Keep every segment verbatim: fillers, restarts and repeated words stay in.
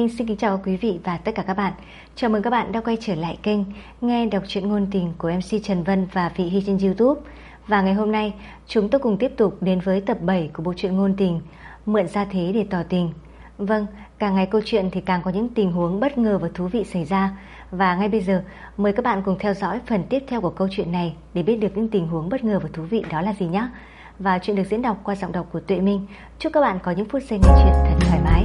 Minh xin kính chào quý vị và tất cả các bạn. Chào mừng các bạn đã quay trở lại kênh Nghe đọc truyện ngôn tình của em xê Trần Vân và Vị Hy trên YouTube. Và ngày hôm nay chúng tôi cùng tiếp tục đến với tập bảy của bộ truyện ngôn tình Mượn Gia Thế Để Tỏ Tình. Vâng, càng ngày câu chuyện thì càng có những tình huống bất ngờ và thú vị xảy ra. Và ngay bây giờ mời các bạn cùng theo dõi phần tiếp theo của câu chuyện này để biết được những tình huống bất ngờ và thú vị đó là gì nhé. Và chuyện được diễn đọc qua giọng đọc của Tuệ Minh. Chúc các bạn có những phút giây nghe chuyện thật thoải mái.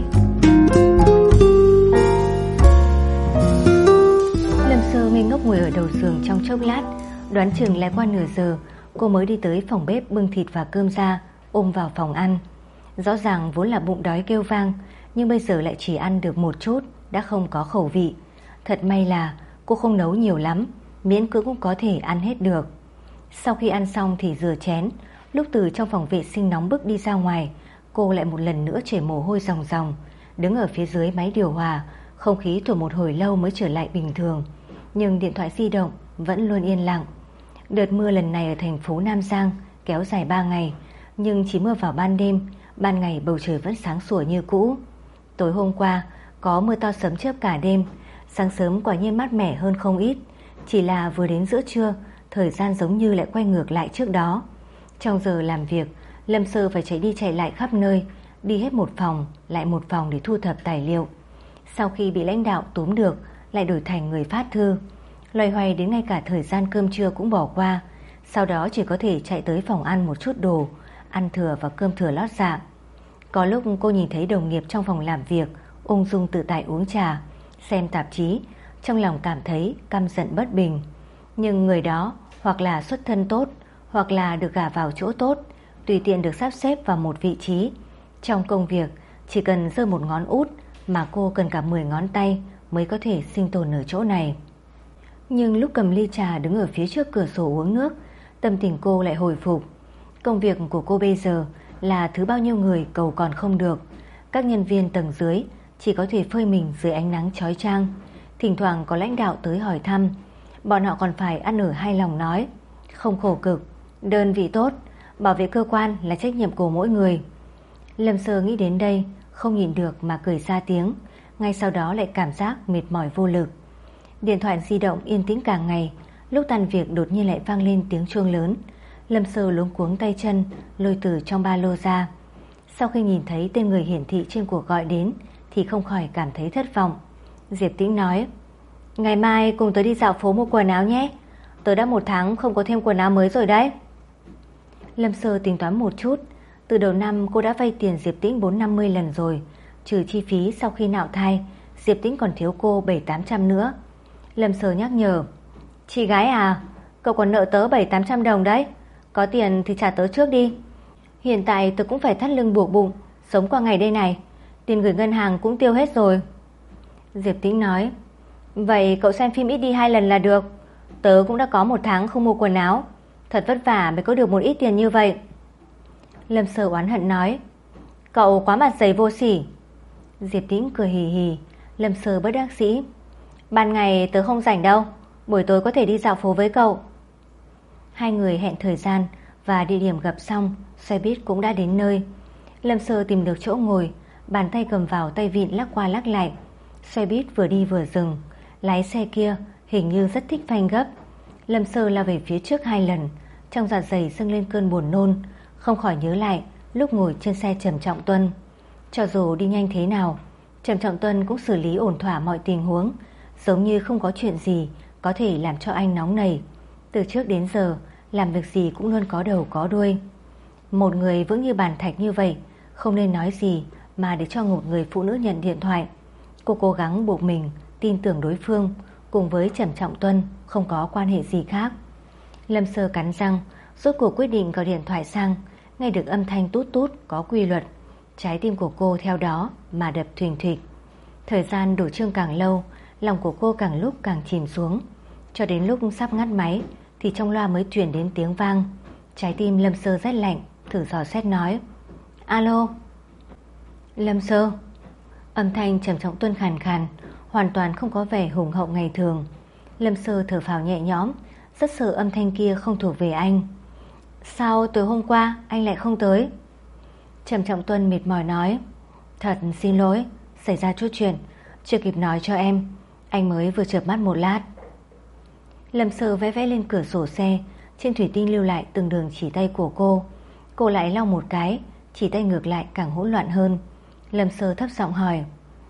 Lâm Sơ ngây ngốc ngồi ở đầu giường trong chốc lát, đoán chừng lại qua nửa giờ cô mới đi tới phòng bếp bưng thịt và cơm ra ôm vào phòng ăn. Rõ ràng vốn là bụng đói kêu vang, nhưng bây giờ lại chỉ ăn được một chút, đã không có khẩu vị. Thật may là cô không nấu nhiều lắm, miễn cưỡng cũng có thể ăn hết được. Sau khi ăn xong thì rửa chén. Lúc từ trong phòng vệ sinh nóng bức đi ra ngoài, cô lại một lần nữa chảy mồ hôi ròng ròng. Đứng ở phía dưới máy điều hòa, không khí thổi một hồi lâu mới trở lại bình thường, nhưng điện thoại di động vẫn luôn yên lặng. Đợt mưa lần này ở thành phố Nam Giang kéo dài ba ngày, nhưng chỉ mưa vào ban đêm, ban ngày bầu trời vẫn sáng sủa như cũ. Tối hôm qua có mưa to sấm chớp cả đêm, sáng sớm quả nhiên mát mẻ hơn không ít. Chỉ là vừa đến giữa trưa, thời gian giống như lại quay ngược lại trước đó. Trong giờ làm việc, Lâm Sơ phải chạy đi chạy lại khắp nơi, đi hết một phòng lại một phòng để thu thập tài liệu. Sau khi bị lãnh đạo túm được, lại đổi thành người phát thư. Loay hoay đến ngay cả thời gian cơm trưa cũng bỏ qua. Sau đó chỉ có thể chạy tới phòng ăn một chút đồ, ăn thừa và cơm thừa lót dạ. Có lúc cô nhìn thấy đồng nghiệp trong phòng làm việc ung dung tự tại uống trà, xem tạp chí, trong lòng cảm thấy căm giận bất bình. Nhưng người đó hoặc là xuất thân tốt, hoặc là được gả vào chỗ tốt, tùy tiện được sắp xếp vào một vị trí. Trong công việc chỉ cần giơ một ngón út mà cô cần cả mười ngón tay mới có thể sinh tồn ở chỗ này. Nhưng lúc cầm ly trà đứng ở phía trước cửa sổ uống nước, tâm tình cô lại hồi phục. Công việc của cô bây giờ là thứ bao nhiêu người cầu còn không được. Các nhân viên tầng dưới chỉ có thể phơi mình dưới ánh nắng chói chang. Thỉnh thoảng có lãnh đạo tới hỏi thăm, bọn họ còn phải ăn ở hai lòng nói không khổ cực, đơn vị tốt, bảo vệ cơ quan là trách nhiệm của mỗi người. Lâm Sơ nghĩ đến đây không nhìn được mà cười ra tiếng, ngay sau đó lại cảm giác mệt mỏi vô lực. Điện thoại di động yên tĩnh cả ngày. Lúc tan việc đột nhiên lại vang lên tiếng chuông lớn. Lâm Sơ luống cuống tay chân lôi từ trong ba lô ra. Sau khi nhìn thấy tên người hiển thị trên cuộc gọi đến thì không khỏi cảm thấy thất vọng. Diệp Tĩnh nói: ngày mai cùng tớ đi dạo phố mua quần áo nhé, tớ đã một tháng không có thêm quần áo mới rồi đấy. Lâm Sơ tính toán một chút. Từ đầu năm cô đã vay tiền Diệp Tĩnh bốn năm mươi lần rồi, trừ chi phí sau khi nạo thai, Diệp Tĩnh còn thiếu cô bảy tám trăm nữa. Lâm Sơ nhắc nhở: chị gái à, cậu còn nợ tớ bảy tám trăm đồng đấy, có tiền thì trả tớ trước đi. Hiện tại tớ cũng phải thắt lưng buộc bụng sống qua ngày đây này, tiền gửi ngân hàng cũng tiêu hết rồi. Diệp Tĩnh nói: vậy cậu xem phim ít đi hai lần là được, tớ cũng đã có một tháng không mua quần áo, thật vất vả mới có được một ít tiền như vậy. Lâm Sơ oán hận nói: cậu quá mặt dày vô sỉ. Diệp Tĩnh cười hì hì. Lâm Sơ bất đắc dĩ: ban ngày tớ không rảnh đâu, buổi tối có thể đi dạo phố với cậu. Hai người hẹn thời gian và địa điểm gặp xong, xe buýt cũng đã đến nơi. Lâm Sơ tìm được chỗ ngồi, bàn tay cầm vào tay vịn lắc qua lắc lại. Xe buýt vừa đi vừa dừng. Lái xe kia hình như rất thích phanh gấp. Lâm Sơ lao về phía trước hai lần, trong dạ dày dâng lên cơn buồn nôn, không khỏi nhớ lại lúc ngồi trên xe Trầm Trọng Tuân. Cho dù đi nhanh thế nào, Trầm Trọng Tuân cũng xử lý ổn thỏa mọi tình huống, giống như không có chuyện gì có thể làm cho anh nóng nảy. Từ trước đến giờ làm việc gì cũng luôn có đầu có đuôi. Một người vững như bàn thạch như vậy, không nên nói gì mà để cho một người phụ nữ nhận điện thoại. Cô cố gắng buộc mình tin tưởng đối phương, cùng với Trầm Trọng Tuân không có quan hệ gì khác. Lâm Sơ cắn răng, rốt cuộc quyết định gọi điện thoại sang. Nghe được âm thanh tút tút có quy luật, trái tim của cô theo đó mà đập thình thịch. Thời gian đổ chương càng lâu, lòng của cô càng lúc càng chìm xuống. Cho đến lúc sắp ngắt máy thì trong loa mới truyền đến tiếng vang. Trái tim Lâm Sơ rét lạnh, thử dò xét nói: alo. Lâm Sơ. Âm thanh Trầm Trọng Tuân khàn khàn, hoàn toàn không có vẻ hùng hậu ngày thường. Lâm Sơ thở phào nhẹ nhõm, rất sợ âm thanh kia không thuộc về anh. Sao tối hôm qua anh lại không tới? Trầm Trọng Tuân mệt mỏi nói: thật xin lỗi, xảy ra chút chuyện, Chưa kịp nói cho em, anh mới vừa chợp mắt một lát. Lâm Sơ vẽ vẽ lên cửa sổ xe, trên thủy tinh lưu lại từng đường chỉ tay của cô. Cô lại lau một cái, chỉ tay ngược lại càng hỗn loạn hơn. Lâm Sơ thấp giọng hỏi,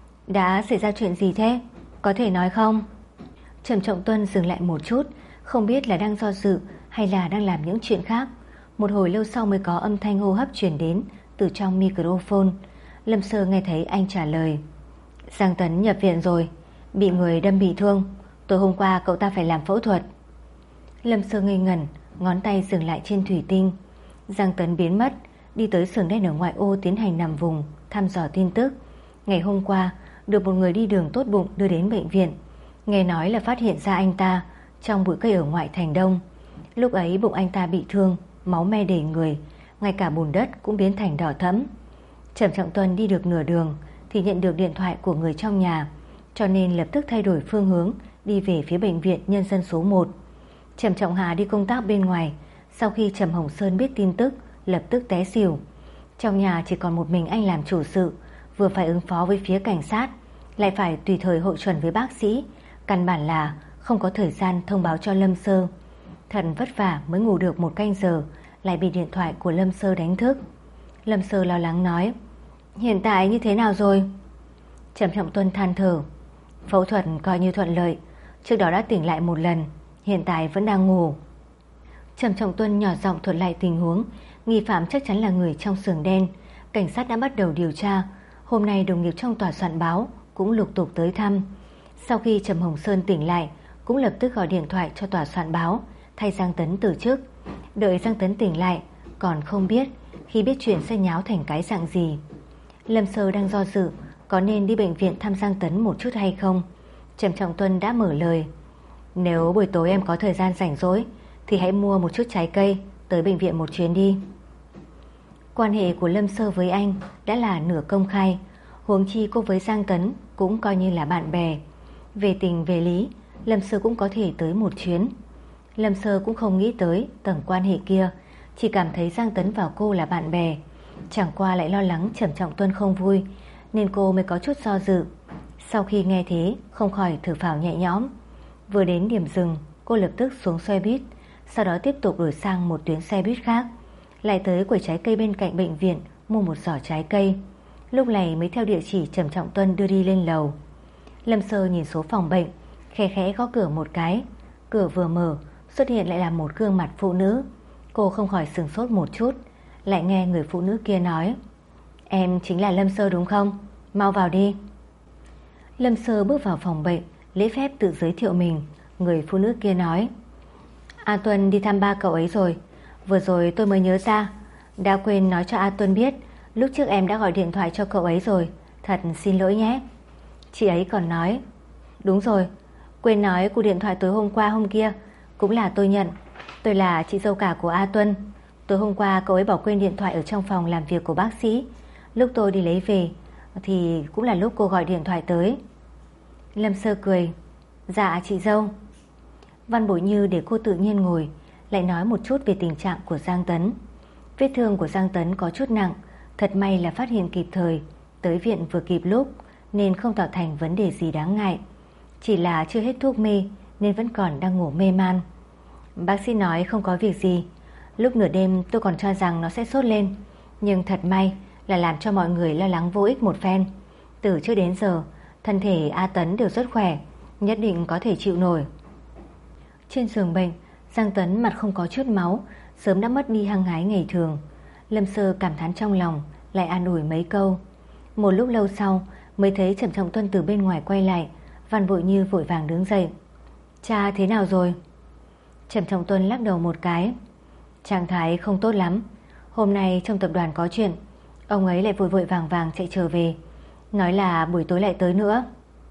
đã xảy ra chuyện gì thế? Có thể nói không? Trầm Trọng Tuân dừng lại một chút, không biết là đang do dự hay là đang làm những chuyện khác. Một hồi lâu sau mới có âm thanh hô hấp truyền đến từ trong microphone. Lâm Sơ nghe thấy anh trả lời, Giang Tấn nhập viện rồi, bị người đâm bị thương. Tối hôm qua cậu ta phải làm phẫu thuật. Lâm Sơ ngây ngẩn, ngón tay dừng lại trên thủy tinh. Giang Tấn biến mất, đi tới xưởng đen ở ngoại ô tiến hành nằm vùng thăm dò tin tức. Ngày hôm qua được một người đi đường tốt bụng đưa đến bệnh viện. Nghe nói là phát hiện ra anh ta trong bụi cây ở ngoại thành Đông. Lúc ấy bụng anh ta bị thương, máu me đầy người, ngay cả bùn đất cũng biến thành đỏ thẫm. Trầm Trọng Tuân đi được nửa đường thì nhận được điện thoại của người trong nhà, cho nên lập tức thay đổi phương hướng, đi về phía bệnh viện nhân dân số một. Trầm Trọng Hà đi công tác bên ngoài, sau khi Trầm Hồng Sơn biết tin tức lập tức té xỉu. Trong nhà chỉ còn một mình anh làm chủ sự, vừa phải ứng phó với phía cảnh sát, lại phải tùy thời hội chuẩn với bác sĩ, căn bản là không có thời gian thông báo cho Lâm Sơ. Thật vất vả mới ngủ được một canh giờ, lại bị điện thoại của Lâm Sơ đánh thức. Lâm Sơ lo lắng nói, hiện tại như thế nào rồi? Trầm Trọng Tuân than thở, phẫu thuật coi như thuận lợi, trước đó đã tỉnh lại một lần, hiện tại vẫn đang ngủ. Trầm Trọng Tuân nhỏ giọng thuật lại tình huống. Nghi phạm chắc chắn là người trong xưởng đen. Cảnh sát đã bắt đầu điều tra. Hôm nay đồng nghiệp trong tòa soạn báo cũng lục tục tới thăm. Sau khi Trầm Hồng Sơn tỉnh lại, cũng lập tức gọi điện thoại cho tòa soạn báo thay Giang Tấn từ chức. Đợi Giang Tấn tỉnh lại, còn không biết khi biết chuyện sẽ nháo thành cái dạng gì. Lâm Sơ đang do dự có nên đi bệnh viện thăm Giang Tấn một chút hay không. Trầm Trọng Tuân đã mở lời, nếu buổi tối em có thời gian rảnh rỗi thì hãy mua một chút trái cây tới bệnh viện một chuyến đi. Quan hệ của Lâm Sơ với anh đã là nửa công khai, huống chi cô với Giang Tấn cũng coi như là bạn bè. Về tình về lý, Lâm Sơ cũng có thể tới một chuyến. Lâm Sơ cũng không nghĩ tới tầng quan hệ kia, chỉ cảm thấy Giang Tấn và cô là bạn bè. Chẳng qua lại lo lắng Trầm Trọng Tuân không vui, nên cô mới có chút do dự. Sau khi nghe thế, không khỏi thở phào nhẹ nhõm. Vừa đến điểm dừng, cô lập tức xuống xe buýt, sau đó tiếp tục đổi sang một tuyến xe buýt khác, lại tới quầy trái cây bên cạnh bệnh viện mua một giỏ trái cây. Lúc này mới theo địa chỉ Trầm Trọng Tuân đưa đi lên lầu. Lâm Sơ nhìn số phòng bệnh, khẽ khẽ gõ cửa một cái. Cửa vừa mở, xuất hiện lại là một gương mặt phụ nữ. Cô không khỏi sửng sốt một chút, lại nghe người phụ nữ kia nói, em chính là Lâm Sơ đúng không? Mau vào đi. Lâm Sơ bước vào phòng bệnh, lễ phép tự giới thiệu mình. Người phụ nữ kia nói, A Tuân đi thăm ba cậu ấy rồi. Vừa rồi tôi mới nhớ ra, đã quên nói cho A Tuân biết lúc trước em đã gọi điện thoại cho cậu ấy rồi, thật xin lỗi nhé. Chị ấy còn nói, đúng rồi, quên nói cuộc điện thoại tối hôm qua hôm kia cũng là tôi nhận. Tôi là chị dâu cả của A Tuân. Tối hôm qua cậu ấy bỏ quên điện thoại ở trong phòng làm việc của bác sĩ. Lúc tôi đi lấy về thì cũng là lúc cô gọi điện thoại tới. Lâm Sơ cười, dạ chị dâu. Văn Bội Như để cô tự nhiên ngồi, lại nói một chút về tình trạng của Giang Tấn. Vết thương của Giang Tấn có chút nặng, thật may là phát hiện kịp thời, tới viện vừa kịp lúc nên không tạo thành vấn đề gì đáng ngại. Chỉ là chưa hết thuốc mê nên vẫn còn đang ngủ mê man. Bác sĩ nói không có việc gì. Lúc nửa đêm tôi còn cho rằng nó sẽ sốt lên, nhưng thật may là làm cho mọi người lo lắng vô ích một phen. Từ trước đến giờ thân thể A Tấn đều rất khỏe, nhất định có thể chịu nổi. Trên giường bệnh, Giang Tấn mặt không có chút máu, sớm đã mất đi hăng hái ngày thường. Lâm Sơ cảm thán trong lòng, lại an ủi mấy câu. Một lúc lâu sau mới thấy Trầm Trọng Tuân từ bên ngoài quay lại. Văn Bội Như vội vàng đứng dậy, cha thế nào rồi? Trầm Trọng Tuân lắc đầu một cái, trạng thái không tốt lắm. Hôm nay trong tập đoàn có chuyện, ông ấy lại vội vội vàng vàng chạy trở về, nói là buổi tối lại tới nữa.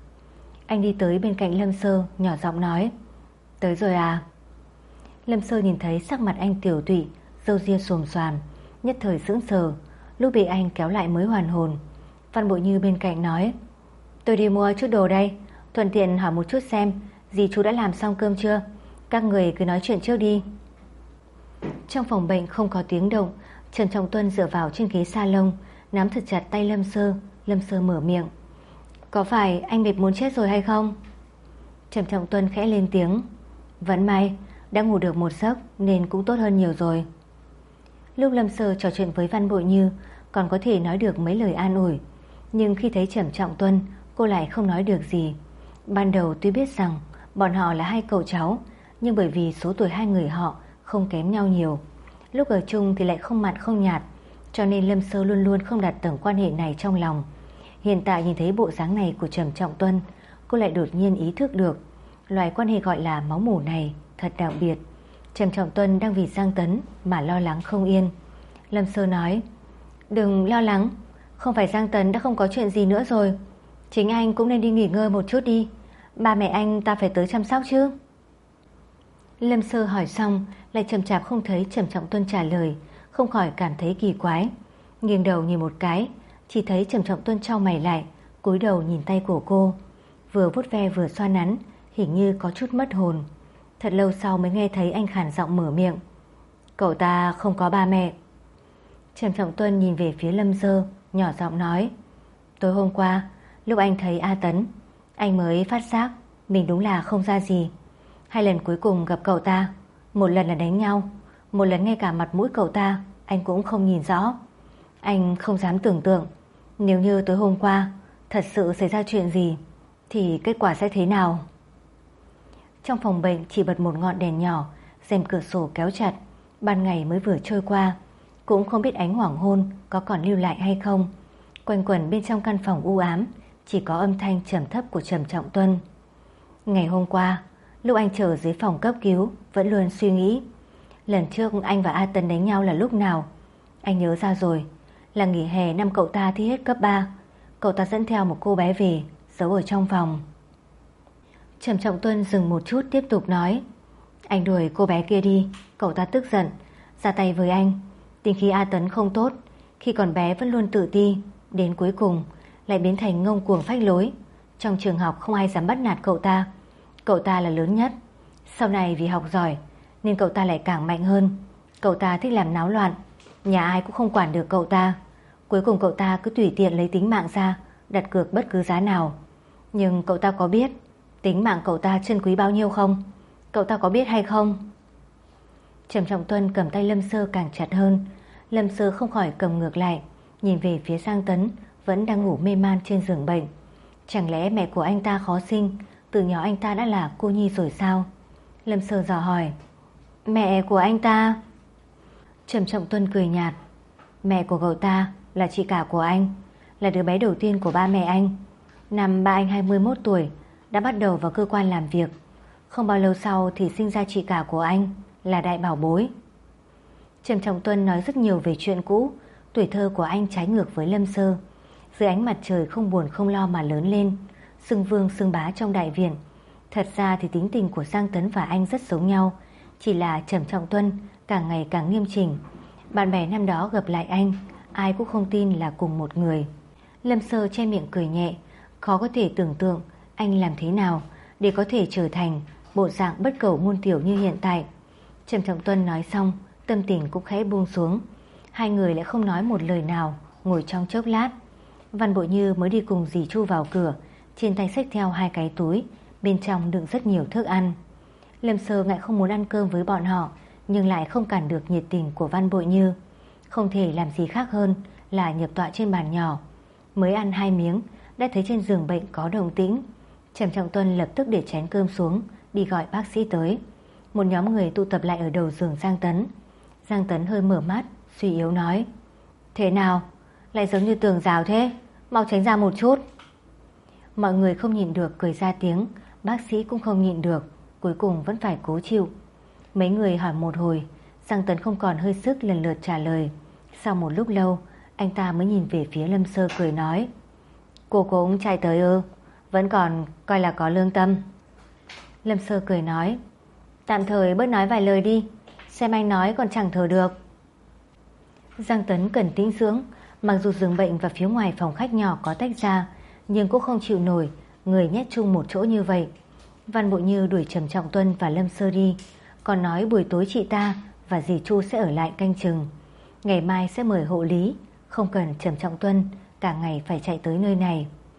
Anh đi tới bên cạnh Lâm Sơ, nhỏ giọng nói, tới rồi à? Lâm Sơ nhìn thấy sắc mặt anh tiểu tụy, râu ria xồm xoàm, nhất thời sững sờ, lúc bị anh kéo lại mới hoàn hồn. Văn Bội Như bên cạnh nói, tôi đi mua chút đồ đây, thuận tiện hỏi một chút xem dì chú đã làm xong cơm chưa. Các người cứ nói chuyện trước đi. Trong phòng bệnh không có tiếng động. Trần Trọng Tuân dựa vào trên ghế salon, nắm thật chặt tay Lâm Sơ. Lâm Sơ mở miệng, Có phải anh mệt muốn chết rồi hay không? Trầm Trọng Tuân khẽ lên tiếng. Vẫn may đã ngủ được một giấc nên cũng tốt hơn nhiều rồi. Lúc Lâm Sơ trò chuyện với Văn Bội Như còn có thể nói được mấy lời an ủi, nhưng khi thấy Trầm Trọng Tuân, cô lại không nói được gì. Ban đầu tuy biết rằng bọn họ là hai cậu cháu, nhưng bởi vì số tuổi hai người họ không kém nhau nhiều, lúc ở chung thì lại không mặn không nhạt, cho nên Lâm Sơ luôn luôn không đặt tầng quan hệ này trong lòng. Hiện tại nhìn thấy bộ dáng này của Trầm Trọng Tuân, cô lại đột nhiên ý thức được loại quan hệ gọi là máu mủ này thật đặc biệt. Trầm Trọng Tuân đang vì Giang Tấn mà lo lắng không yên. Lâm Sơ nói, đừng lo lắng, không phải Giang Tấn đã không có chuyện gì nữa rồi. Chính anh cũng nên đi nghỉ ngơi một chút đi. Ba mẹ anh ta phải tới chăm sóc chứ. Lâm Sơ hỏi xong lại chậm chạp không thấy Trầm Trọng Tuân trả lời, không khỏi cảm thấy kỳ quái. Nghiêng đầu nhìn một cái, chỉ thấy Trầm Trọng Tuân chau mày lại, cúi đầu nhìn tay của cô, vừa vuốt ve vừa xoa nắn, hình như có chút mất hồn. Thật lâu sau mới nghe thấy anh khàn giọng mở miệng, cậu ta không có ba mẹ. Trầm Trọng Tuân nhìn về phía Lâm Sơ, nhỏ giọng nói, tối hôm qua lúc anh thấy A Tấn, anh mới phát giác mình đúng là không ra gì. Hai lần cuối cùng gặp cậu ta, một lần là đánh nhau, một lần ngay cả mặt mũi cậu ta anh cũng không nhìn rõ. Anh không dám tưởng tượng nếu như tối hôm qua thật sự xảy ra chuyện gì thì kết quả sẽ thế nào. Trong phòng bệnh chỉ bật một ngọn đèn nhỏ, rèm cửa sổ kéo chặt. Ban ngày mới vừa trôi qua, cũng không biết ánh hoàng hôn có còn lưu lại hay không. Quanh quẩn bên trong căn phòng u ám chỉ có âm thanh trầm thấp của Trầm Trọng Tuân. Ngày hôm qua lúc anh chờ dưới phòng cấp cứu, vẫn luôn suy nghĩ lần trước anh và A Tấn đánh nhau là lúc nào. Anh nhớ ra rồi, là nghỉ hè năm cậu ta thi hết cấp ba. Cậu ta dẫn theo một cô bé về, giấu ở trong phòng. Trầm Trọng Tuân dừng một chút tiếp tục nói, anh đuổi cô bé kia đi, cậu ta tức giận, ra tay với anh. Tính khí A Tấn không tốt, khi còn bé vẫn luôn tự ti, đến cuối cùng lại biến thành ngông cuồng phách lối. Trong trường học không ai dám bắt nạt cậu ta. Cậu ta là lớn nhất. Sau này vì học giỏi nên cậu ta lại càng mạnh hơn. Cậu ta thích làm náo loạn, nhà ai cũng không quản được cậu ta. Cuối cùng cậu ta cứ tùy tiện lấy tính mạng ra, đặt cược bất cứ giá nào. Nhưng cậu ta có biết tính mạng cậu ta trân quý bao nhiêu không? Cậu ta có biết hay không? Trầm Trọng Tuân cầm tay Lâm Sơ càng chặt hơn. Lâm Sơ không khỏi cầm ngược lại, nhìn về phía Giang Tấn vẫn đang ngủ mê man trên giường bệnh. Chẳng lẽ mẹ của anh ta khó sinh, từ nhỏ anh ta đã là cô nhi rồi sao? Lâm Sơ dò hỏi, mẹ của anh ta? Trầm Trọng Tuân cười nhạt, mẹ của cậu ta là chị cả của anh, là đứa bé đầu tiên của ba mẹ anh. Năm ba anh hai mươi mốt tuổi đã bắt đầu vào cơ quan làm việc. Không bao lâu sau thì sinh ra chị cả của anh, là Đại Bảo Bối. Trầm Trọng Tuân nói rất nhiều về chuyện cũ, tuổi thơ của anh trái ngược với Lâm Sơ. Dưới ánh mặt trời không buồn không lo mà lớn lên, xưng vương xưng bá trong đại viện. Thật ra thì tính tình của Giang Tấn và anh rất giống nhau, chỉ là Trầm Trọng Tuân càng ngày càng nghiêm chỉnh. Bạn bè năm đó gặp lại anh, ai cũng không tin là cùng một người. Lâm Sơ che miệng cười nhẹ, khó có thể tưởng tượng anh làm thế nào để có thể trở thành bộ dạng bất cẩu muôn tiểu như hiện tại. Trầm Trọng Tuân nói xong, tâm tình cũng khẽ buông xuống. Hai người lại không nói một lời nào, ngồi trong chốc lát. Văn Bội Như mới đi cùng dì Chu vào cửa, trên tay xách theo hai cái túi, bên trong đựng rất nhiều thức ăn. Lâm Sơ ngại không muốn ăn cơm với bọn họ, nhưng lại không cản được nhiệt tình của Văn Bội Như. Không thể làm gì khác hơn là nhập tọa trên bàn nhỏ. Mới ăn hai miếng đã thấy trên giường bệnh có động tĩnh. Trầm Trọng Tuân lập tức để chén cơm xuống, đi gọi bác sĩ tới. Một nhóm người tụ tập lại ở đầu giường Giang Tấn. Giang Tấn hơi mở mắt, suy yếu nói, thế nào? Lại giống như tường rào thế, mau tránh ra một chút. Mọi người không nhịn được cười ra tiếng, bác sĩ cũng không nhịn được, cuối cùng vẫn phải cố chịu. Mấy người hỏi một hồi, Giang Tấn không còn hơi sức lần lượt trả lời. Sau một lúc lâu, anh ta mới nhìn về phía Lâm Sơ cười nói, cô cũng chạy tới ư? Vẫn còn coi là có lương tâm. Lâm Sơ cười nói, tạm thời bớt nói vài lời đi, xem anh nói còn chẳng thở được. Giang Tấn cần tĩnh dưỡng, mặc dù giường bệnh và phía ngoài phòng khách nhỏ có tách ra, nhưng cũng không chịu nổi người nhét chung một chỗ như vậy. Văn Bội Như đuổi Trầm Trọng Tuân và Lâm Sơ đi, còn nói buổi tối chị ta và dì Chu sẽ ở lại canh chừng. Ngày mai sẽ mời hộ lý, không cần Trầm Trọng Tuân cả ngày phải chạy tới nơi này.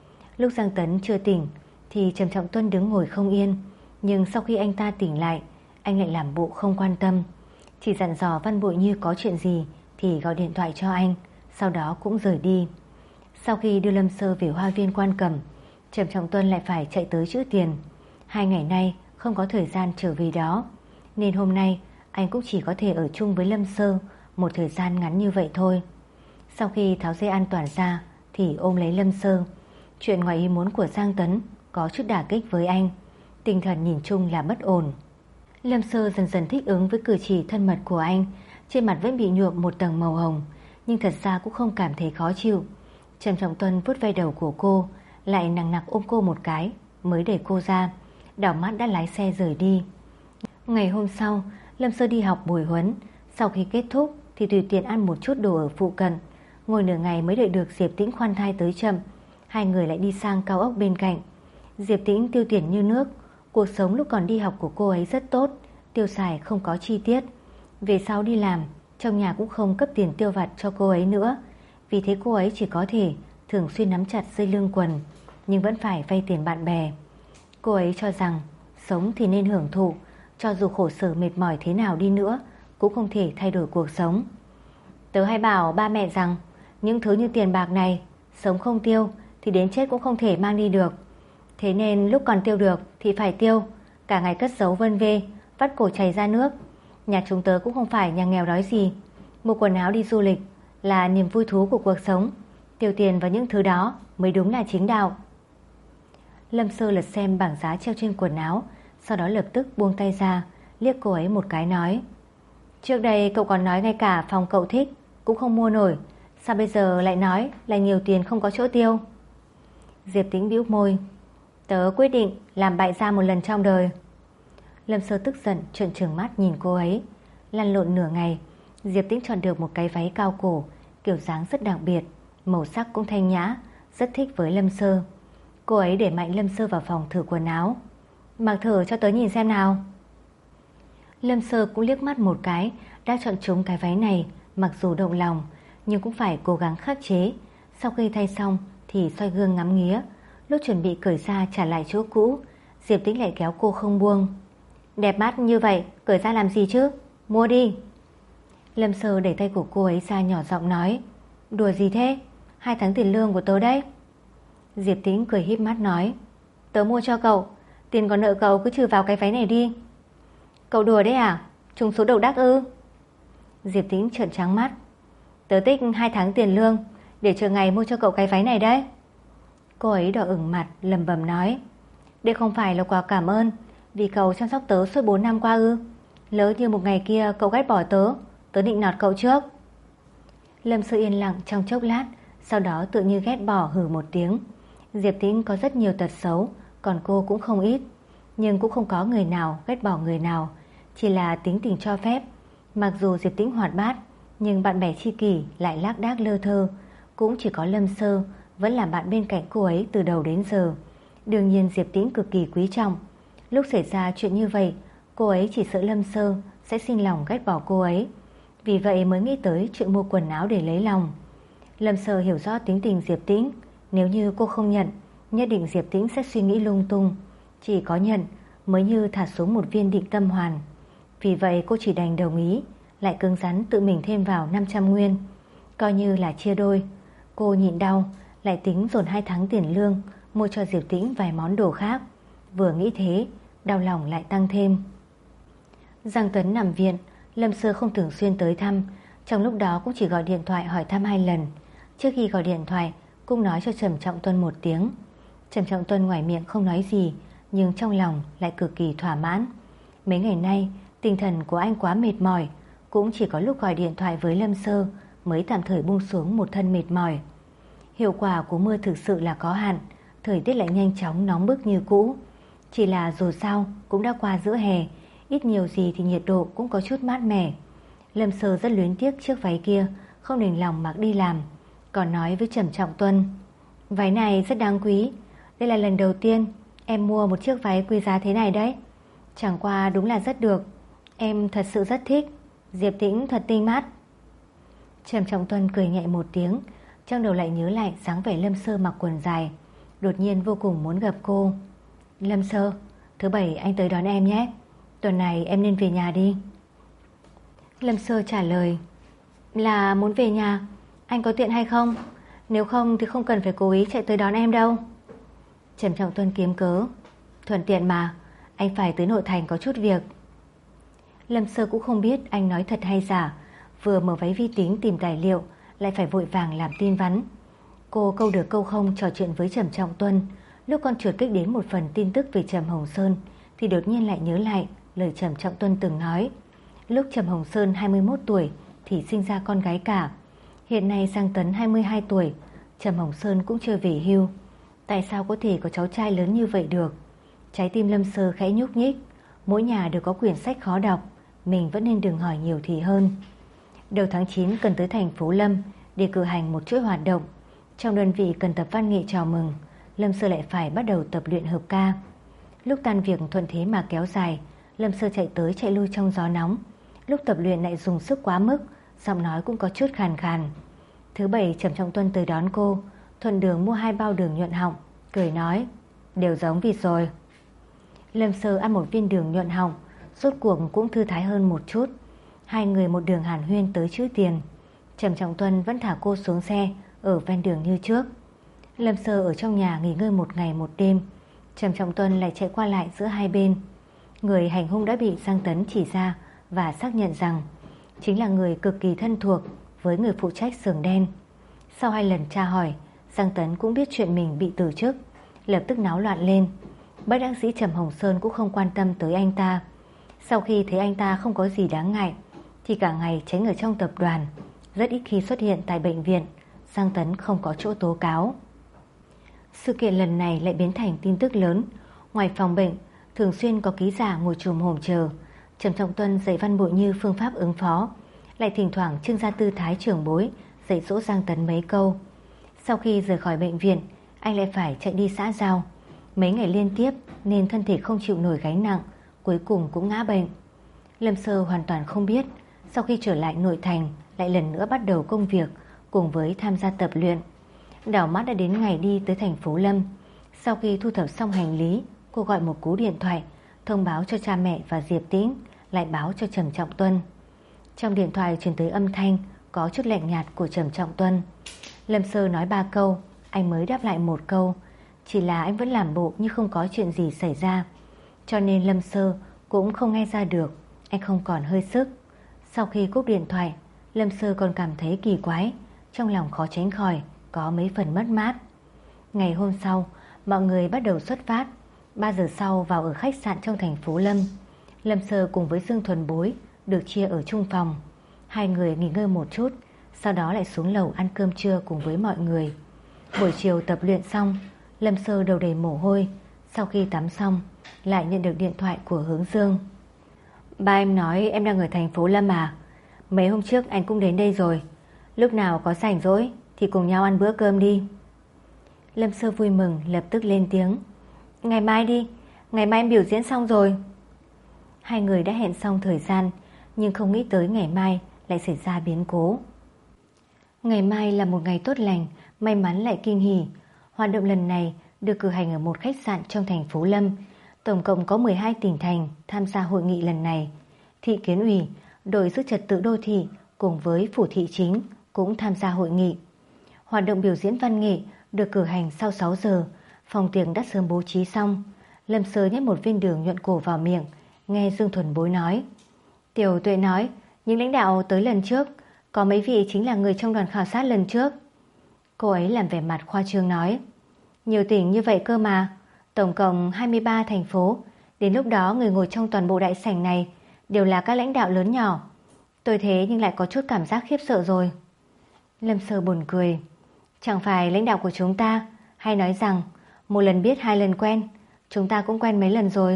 Lúc Giang Tấn chưa tỉnh thì Trầm Trọng Tuân đứng ngồi không yên, nhưng sau khi anh ta tỉnh lại, anh lại làm bộ không quan tâm, chỉ dặn dò Văn Bội Như có chuyện gì thì gọi điện thoại cho anh, sau đó cũng rời đi. Sau khi đưa Lâm Sơ về hoa viên Quan Cẩm, Trầm Trọng Tuân lại phải chạy tới trữ tiền. Hai ngày nay không có thời gian trở về đó, nên hôm nay anh cũng chỉ có thể ở chung với Lâm Sơ một thời gian ngắn như vậy thôi. Sau khi tháo dây an toàn ra thì ôm lấy Lâm Sơ. Chuyện ngoài ý muốn của Giang Tấn có chút đả kích với anh, tinh thần nhìn chung là bất ổn. Lâm Sơ dần dần thích ứng với cử chỉ thân mật của anh, trên mặt vẫn bị nhuộm một tầng màu hồng, nhưng thật ra cũng không cảm thấy khó chịu. Trầm Trọng Tuân vuốt ve đầu của cô, lại nặng nặc ôm cô một cái, mới đẩy cô ra, đảo mắt đã lái xe rời đi. Ngày hôm sau, Lâm Sơ đi học buổi huấn. Sau khi kết thúc thì tùy tiện ăn một chút đồ ở phụ cận. Ngồi nửa ngày mới đợi được Diệp Tĩnh khoan thai tới chậm. Hai người lại đi sang cao ốc bên cạnh. Diệp Tĩnh tiêu tiền như nước. Cuộc sống lúc còn đi học của cô ấy rất tốt, tiêu xài không có chi tiết. Về sau đi làm, trong nhà cũng không cấp tiền tiêu vặt cho cô ấy nữa. Vì thế cô ấy chỉ có thể thường xuyên nắm chặt dây lưng quần, nhưng vẫn phải vay tiền bạn bè. Cô ấy cho rằng sống thì nên hưởng thụ, cho dù khổ sở mệt mỏi thế nào đi nữa cũng không thể thay đổi cuộc sống. Tớ hay bảo ba mẹ rằng những thứ như tiền bạc này, sống không tiêu thì đến chết cũng không thể mang đi được. Thế nên lúc còn tiêu được thì phải tiêu, cả ngày cất giấu vân vê, vắt cổ chảy ra nước. Nhà chúng tớ cũng không phải nhà nghèo đói gì, mua quần áo đi du lịch là niềm vui thú của cuộc sống, tiêu tiền vào những thứ đó mới đúng là chính đạo. Lâm Sơ lật xem bảng giá treo trên quần áo, sau đó lập tức buông tay ra, liếc cô ấy một cái nói: Trước đây cậu còn nói ngay cả phòng cậu thích cũng không mua nổi, sao bây giờ lại nói là nhiều tiền không có chỗ tiêu? Diệp Tĩnh bĩu môi: Tớ quyết định làm bại gia một lần trong đời. Lâm Sơ tức giận trợn trừng mắt nhìn cô ấy. Lăn lộn nửa ngày, Diệp Tĩnh chọn được một cái váy cao cổ, kiểu dáng rất đặc biệt, màu sắc cũng thanh nhã, rất thích với Lâm Sơ. Cô ấy để mạnh Lâm Sơ vào phòng thử quần áo. Mặc thử cho tớ nhìn xem nào. Lâm Sơ cũng liếc mắt một cái, đã chọn trúng cái váy này. Mặc dù động lòng nhưng cũng phải cố gắng khắc chế. Sau khi thay xong thì soi gương ngắm nghía. Lúc chuẩn bị cởi ra trả lại chỗ cũ, Diệp Tĩnh lại kéo cô không buông. Đẹp mắt như vậy, cởi ra làm gì chứ? Mua đi. Lâm Sơ đẩy tay của cô ấy ra, nhỏ giọng nói: Đùa gì thế? Hai tháng tiền lương của tớ đấy. Diệp Tĩnh cười híp mắt nói: Tớ mua cho cậu, tiền còn nợ cậu cứ trừ vào cái váy này đi. Cậu đùa đấy à? Trúng số độc đắc ư? Diệp Tĩnh trợn trắng mắt: Tớ tích hai tháng tiền lương để chờ ngày mua cho cậu cái váy này đấy. Cô ấy đỏ ửng mặt lầm bầm nói: Đây không phải là quà cảm ơn vì cậu chăm sóc tớ suốt bốn năm qua ư? Lỡ như một ngày kia cậu ghét bỏ tớ, tớ định nọt cậu trước. Lâm Sơ yên lặng trong chốc lát, sau đó tự như ghét bỏ hừ một tiếng. Diệp Tĩnh có rất nhiều tật xấu, còn cô cũng không ít, nhưng cũng không có người nào ghét bỏ người nào, chỉ là tính tình cho phép. Mặc dù Diệp Tĩnh hoạt bát, nhưng bạn bè tri kỷ lại lác đác lơ thơ. Cũng chỉ có Lâm Sơ vẫn là bạn bên cạnh cô ấy từ đầu đến giờ. Đương nhiên Diệp Tĩnh cực kỳ quý trọng. Lúc xảy ra chuyện như vậy, cô ấy chỉ sợ Lâm Sơ sẽ sinh lòng ghét bỏ cô ấy, vì vậy mới nghĩ tới chuyện mua quần áo để lấy lòng. Lâm Sơ hiểu rõ tính tình Diệp Tĩnh, nếu như cô không nhận, nhất định Diệp Tĩnh sẽ suy nghĩ lung tung. Chỉ có nhận mới như thả xuống một viên định tâm hoàn. Vì vậy cô chỉ đành đồng ý, lại cứng rắn tự mình thêm vào năm trăm nguyên, coi như là chia đôi. Cô nhịn đau, lại tính dồn hai tháng tiền lương mua cho Diệp Tĩnh vài món đồ khác. Vừa nghĩ thế, đau lòng lại tăng thêm. Giang Tuấn nằm viện, Lâm Sơ không thường xuyên tới thăm, trong lúc đó cũng chỉ gọi điện thoại hỏi thăm hai lần. Trước khi gọi điện thoại cũng nói cho Trầm Trọng Tuân một tiếng. Trầm Trọng Tuân ngoài miệng không nói gì, nhưng trong lòng lại cực kỳ thỏa mãn. Mấy ngày nay tinh thần của anh quá mệt mỏi, cũng chỉ có lúc gọi điện thoại với Lâm Sơ mới tạm thời buông xuống một thân mệt mỏi. Hiệu quả của mưa thực sự là có hạn, thời tiết lại nhanh chóng nóng bức như cũ. Chỉ là dù sao cũng đã qua giữa hè, ít nhiều gì thì nhiệt độ cũng có chút mát mẻ. Lâm Sơ rất luyến tiếc chiếc váy kia, không đành lòng mặc đi làm, còn nói với Trầm Trọng Tuân: Váy này rất đáng quý, đây là lần đầu tiên em mua một chiếc váy quý giá thế này đấy. Chẳng qua đúng là rất được, em thật sự rất thích, Diệp Tĩnh thật tinh mắt. Trầm Trọng Tuân cười nhẹ một tiếng, trong đầu lại nhớ lại dáng vẻ Lâm Sơ mặc quần dài, đột nhiên vô cùng muốn gặp cô. Lâm Sơ, thứ bảy anh tới đón em nhé. Tuần này em nên về nhà đi. Lâm Sơ trả lời, là muốn về nhà. Anh có tiện hay không? Nếu không thì không cần phải cố ý chạy tới đón em đâu. Trầm Trọng Tuân kiếm cớ, thuận tiện mà, anh phải tới nội thành có chút việc. Lâm Sơ cũng không biết anh nói thật hay giả, vừa mở váy vi tính tìm tài liệu lại phải vội vàng làm tin vắn. Cô câu được câu không trò chuyện với Trầm Trọng Tuân. Lúc con chuột kích đến một phần tin tức về Trầm Hồng Sơn thì đột nhiên lại nhớ lại lời Trầm Trọng Tuân từng nói. Lúc Trầm Hồng Sơn hai mươi mốt tuổi thì sinh ra con gái cả. Hiện nay Giang Tấn hai mươi hai tuổi, Trầm Hồng Sơn cũng chưa về hưu. Tại sao có thể có cháu trai lớn như vậy được? Trái tim Lâm Sơ khẽ nhúc nhích. Mỗi nhà đều có quyển sách khó đọc, mình vẫn nên đừng hỏi nhiều thì hơn. Đầu tháng chín cần tới thành phố Lâm để cử hành một chuỗi hoạt động. Trong đơn vị cần tập văn nghệ chào mừng, Lâm Sơ lại phải bắt đầu tập luyện hợp ca. Lúc tan việc thuận thế mà kéo dài, Lâm Sơ chạy tới chạy lui trong gió nóng. Lúc tập luyện lại dùng sức quá mức, giọng nói cũng có chút khàn khàn. Thứ bảy Trầm Trọng Tuân tới đón cô, thuận đường mua hai bao đường nhuận họng, cười nói, đều giống vịt rồi. Lâm Sơ ăn một viên đường nhuận họng, rốt cuộc cũng thư thái hơn một chút. Hai người một đường hàn huyên tới chữ tiền. Trầm Trọng Tuân vẫn thả cô xuống xe ở ven đường như trước. Lâm Sơ ở trong nhà nghỉ ngơi một ngày một đêm. Trầm Trọng Tuân lại chạy qua lại giữa hai bên. Người hành hung đã bị Giang Tấn chỉ ra và xác nhận rằng chính là người cực kỳ thân thuộc với người phụ trách xưởng đen. Sau hai lần tra hỏi, Giang Tấn cũng biết chuyện mình bị từ chức, lập tức náo loạn lên. Bất đắc dĩ Trầm Hồng Sơn cũng không quan tâm tới anh ta. Sau khi thấy anh ta không có gì đáng ngại thì cả ngày tránh ở trong tập đoàn, rất ít khi xuất hiện tại bệnh viện. Giang Tấn không có chỗ tố cáo. Sự kiện lần này lại biến thành tin tức lớn. Ngoài phòng bệnh, thường xuyên có ký giả ngồi chùm hổm chờ. Trầm Trọng Tuân dạy Văn Bội Như phương pháp ứng phó, lại thỉnh thoảng trưng ra tư thái trưởng bối dạy dỗ Giang Tấn mấy câu. Sau khi rời khỏi bệnh viện, anh lại phải chạy đi xã giao. Mấy ngày liên tiếp nên thân thể không chịu nổi gánh nặng, cuối cùng cũng ngã bệnh. Lâm Sơ hoàn toàn không biết, sau khi trở lại nội thành lại lần nữa bắt đầu công việc cùng với tham gia tập luyện. Đảo mắt đã đến ngày đi tới thành phố Lâm. Sau khi thu thập xong hành lý, cô gọi một cú điện thoại thông báo cho cha mẹ và Diệp Tĩnh, lại báo cho Trầm Trọng Tuân. Trong điện thoại truyền tới âm thanh có chút lạnh nhạt của Trầm Trọng Tuân. Lâm Sơ nói ba câu, anh mới đáp lại một câu, chỉ là anh vẫn làm bộ như không có chuyện gì xảy ra, cho nên Lâm Sơ cũng không nghe ra được anh không còn hơi sức. Sau khi cúp điện thoại, Lâm Sơ còn cảm thấy kỳ quái, trong lòng khó tránh khỏi có mấy phần mất mát. Ngày hôm sau, mọi người bắt đầu xuất phát. Ba giờ sau vào ở khách sạn trong thành phố Lâm. Lâm Sơ cùng với Dương Thuần Bối được chia ở chung phòng. Hai người nghỉ ngơi một chút, sau đó lại xuống lầu ăn cơm trưa cùng với mọi người. Buổi chiều tập luyện xong, Lâm Sơ đầu đầy mồ hôi. Sau khi tắm xong, lại nhận được điện thoại của Hướng Dương. Ba em nói em đang ở thành phố Lâm à? Mấy hôm trước anh cũng đến đây rồi. Lúc nào có rảnh rỗi thì cùng nhau ăn bữa cơm đi. Lâm Sơ vui mừng lập tức lên tiếng, ngày mai đi, ngày mai em biểu diễn xong rồi. Hai người đã hẹn xong thời gian, nhưng không nghĩ tới ngày mai lại xảy ra biến cố. Ngày mai là một ngày tốt lành, may mắn lại kinh hỉ. Hoạt động lần này được cử hành ở một khách sạn trong thành phố Lâm. Tổng cộng có mười hai tỉnh thành tham gia hội nghị lần này. Thị Kiến ủy, đội giữ trật tự đô thị cùng với phủ thị chính cũng tham gia hội nghị. Hoạt động biểu diễn văn nghệ được cử hành sau sáu giờ. Phòng tiệc đã sớm bố trí xong. Lâm Sơ nhét một viên đường nhuận cổ vào miệng, nghe Dương Thuần Bối nói. Tiểu Tuệ nói, những lãnh đạo tới lần trước, có mấy vị chính là người trong đoàn khảo sát lần trước. Cô ấy làm vẻ mặt khoa trương nói, nhiều tỉnh như vậy cơ mà, tổng cộng hai mươi ba thành phố. Đến lúc đó người ngồi trong toàn bộ đại sảnh này đều là các lãnh đạo lớn nhỏ. Tôi thế nhưng lại có chút cảm giác khiếp sợ rồi. Lâm Sơ buồn cười, chẳng phải lãnh đạo của chúng ta hay nói rằng một lần biết hai lần quen, chúng ta cũng quen mấy lần rồi.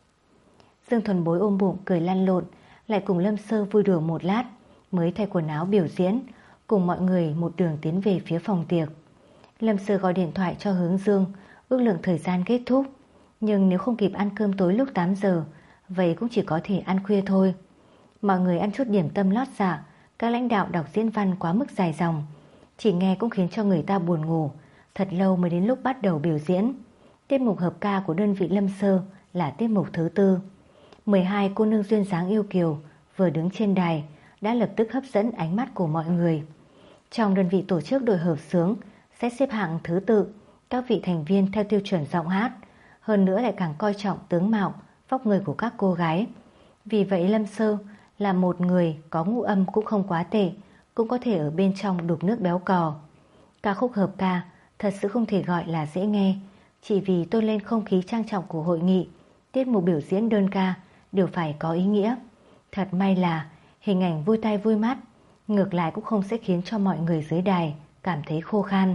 Dương Thuần Bối ôm bụng cười lăn lộn, lại cùng Lâm Sơ vui đùa một lát, mới thay quần áo biểu diễn, cùng mọi người một đường tiến về phía phòng tiệc. Lâm Sơ gọi điện thoại cho Hướng Dương, ước lượng thời gian kết thúc, nhưng nếu không kịp ăn cơm tối lúc tám giờ, vậy cũng chỉ có thể ăn khuya thôi. Mọi người ăn chút điểm tâm lót dạ, các lãnh đạo đọc diễn văn quá mức dài dòng, chỉ nghe cũng khiến cho người ta buồn ngủ, Thật lâu mới đến lúc bắt đầu biểu diễn. Tiết mục hợp ca của đơn vị Lâm Sơ là tiết mục thứ tư. mười hai cô nương duyên dáng yêu kiều vừa đứng trên đài đã lập tức hấp dẫn ánh mắt của mọi người. Trong đơn vị tổ chức đội hợp xướng sẽ xếp hạng thứ tự các vị thành viên theo tiêu chuẩn giọng hát, hơn nữa lại càng coi trọng tướng mạo, vóc người của các cô gái. Vì vậy Lâm Sơ là một người có ngũ âm cũng không quá tệ, cũng có thể ở bên trong đục nước béo cò. Ca khúc hợp ca thật sự không thể gọi là dễ nghe, chỉ vì tôn lên không khí trang trọng của hội nghị, tiết mục biểu diễn đơn ca đều phải có ý nghĩa. Thật may là hình ảnh vui tai vui mắt, ngược lại cũng không sẽ khiến cho mọi người dưới đài cảm thấy khô khan.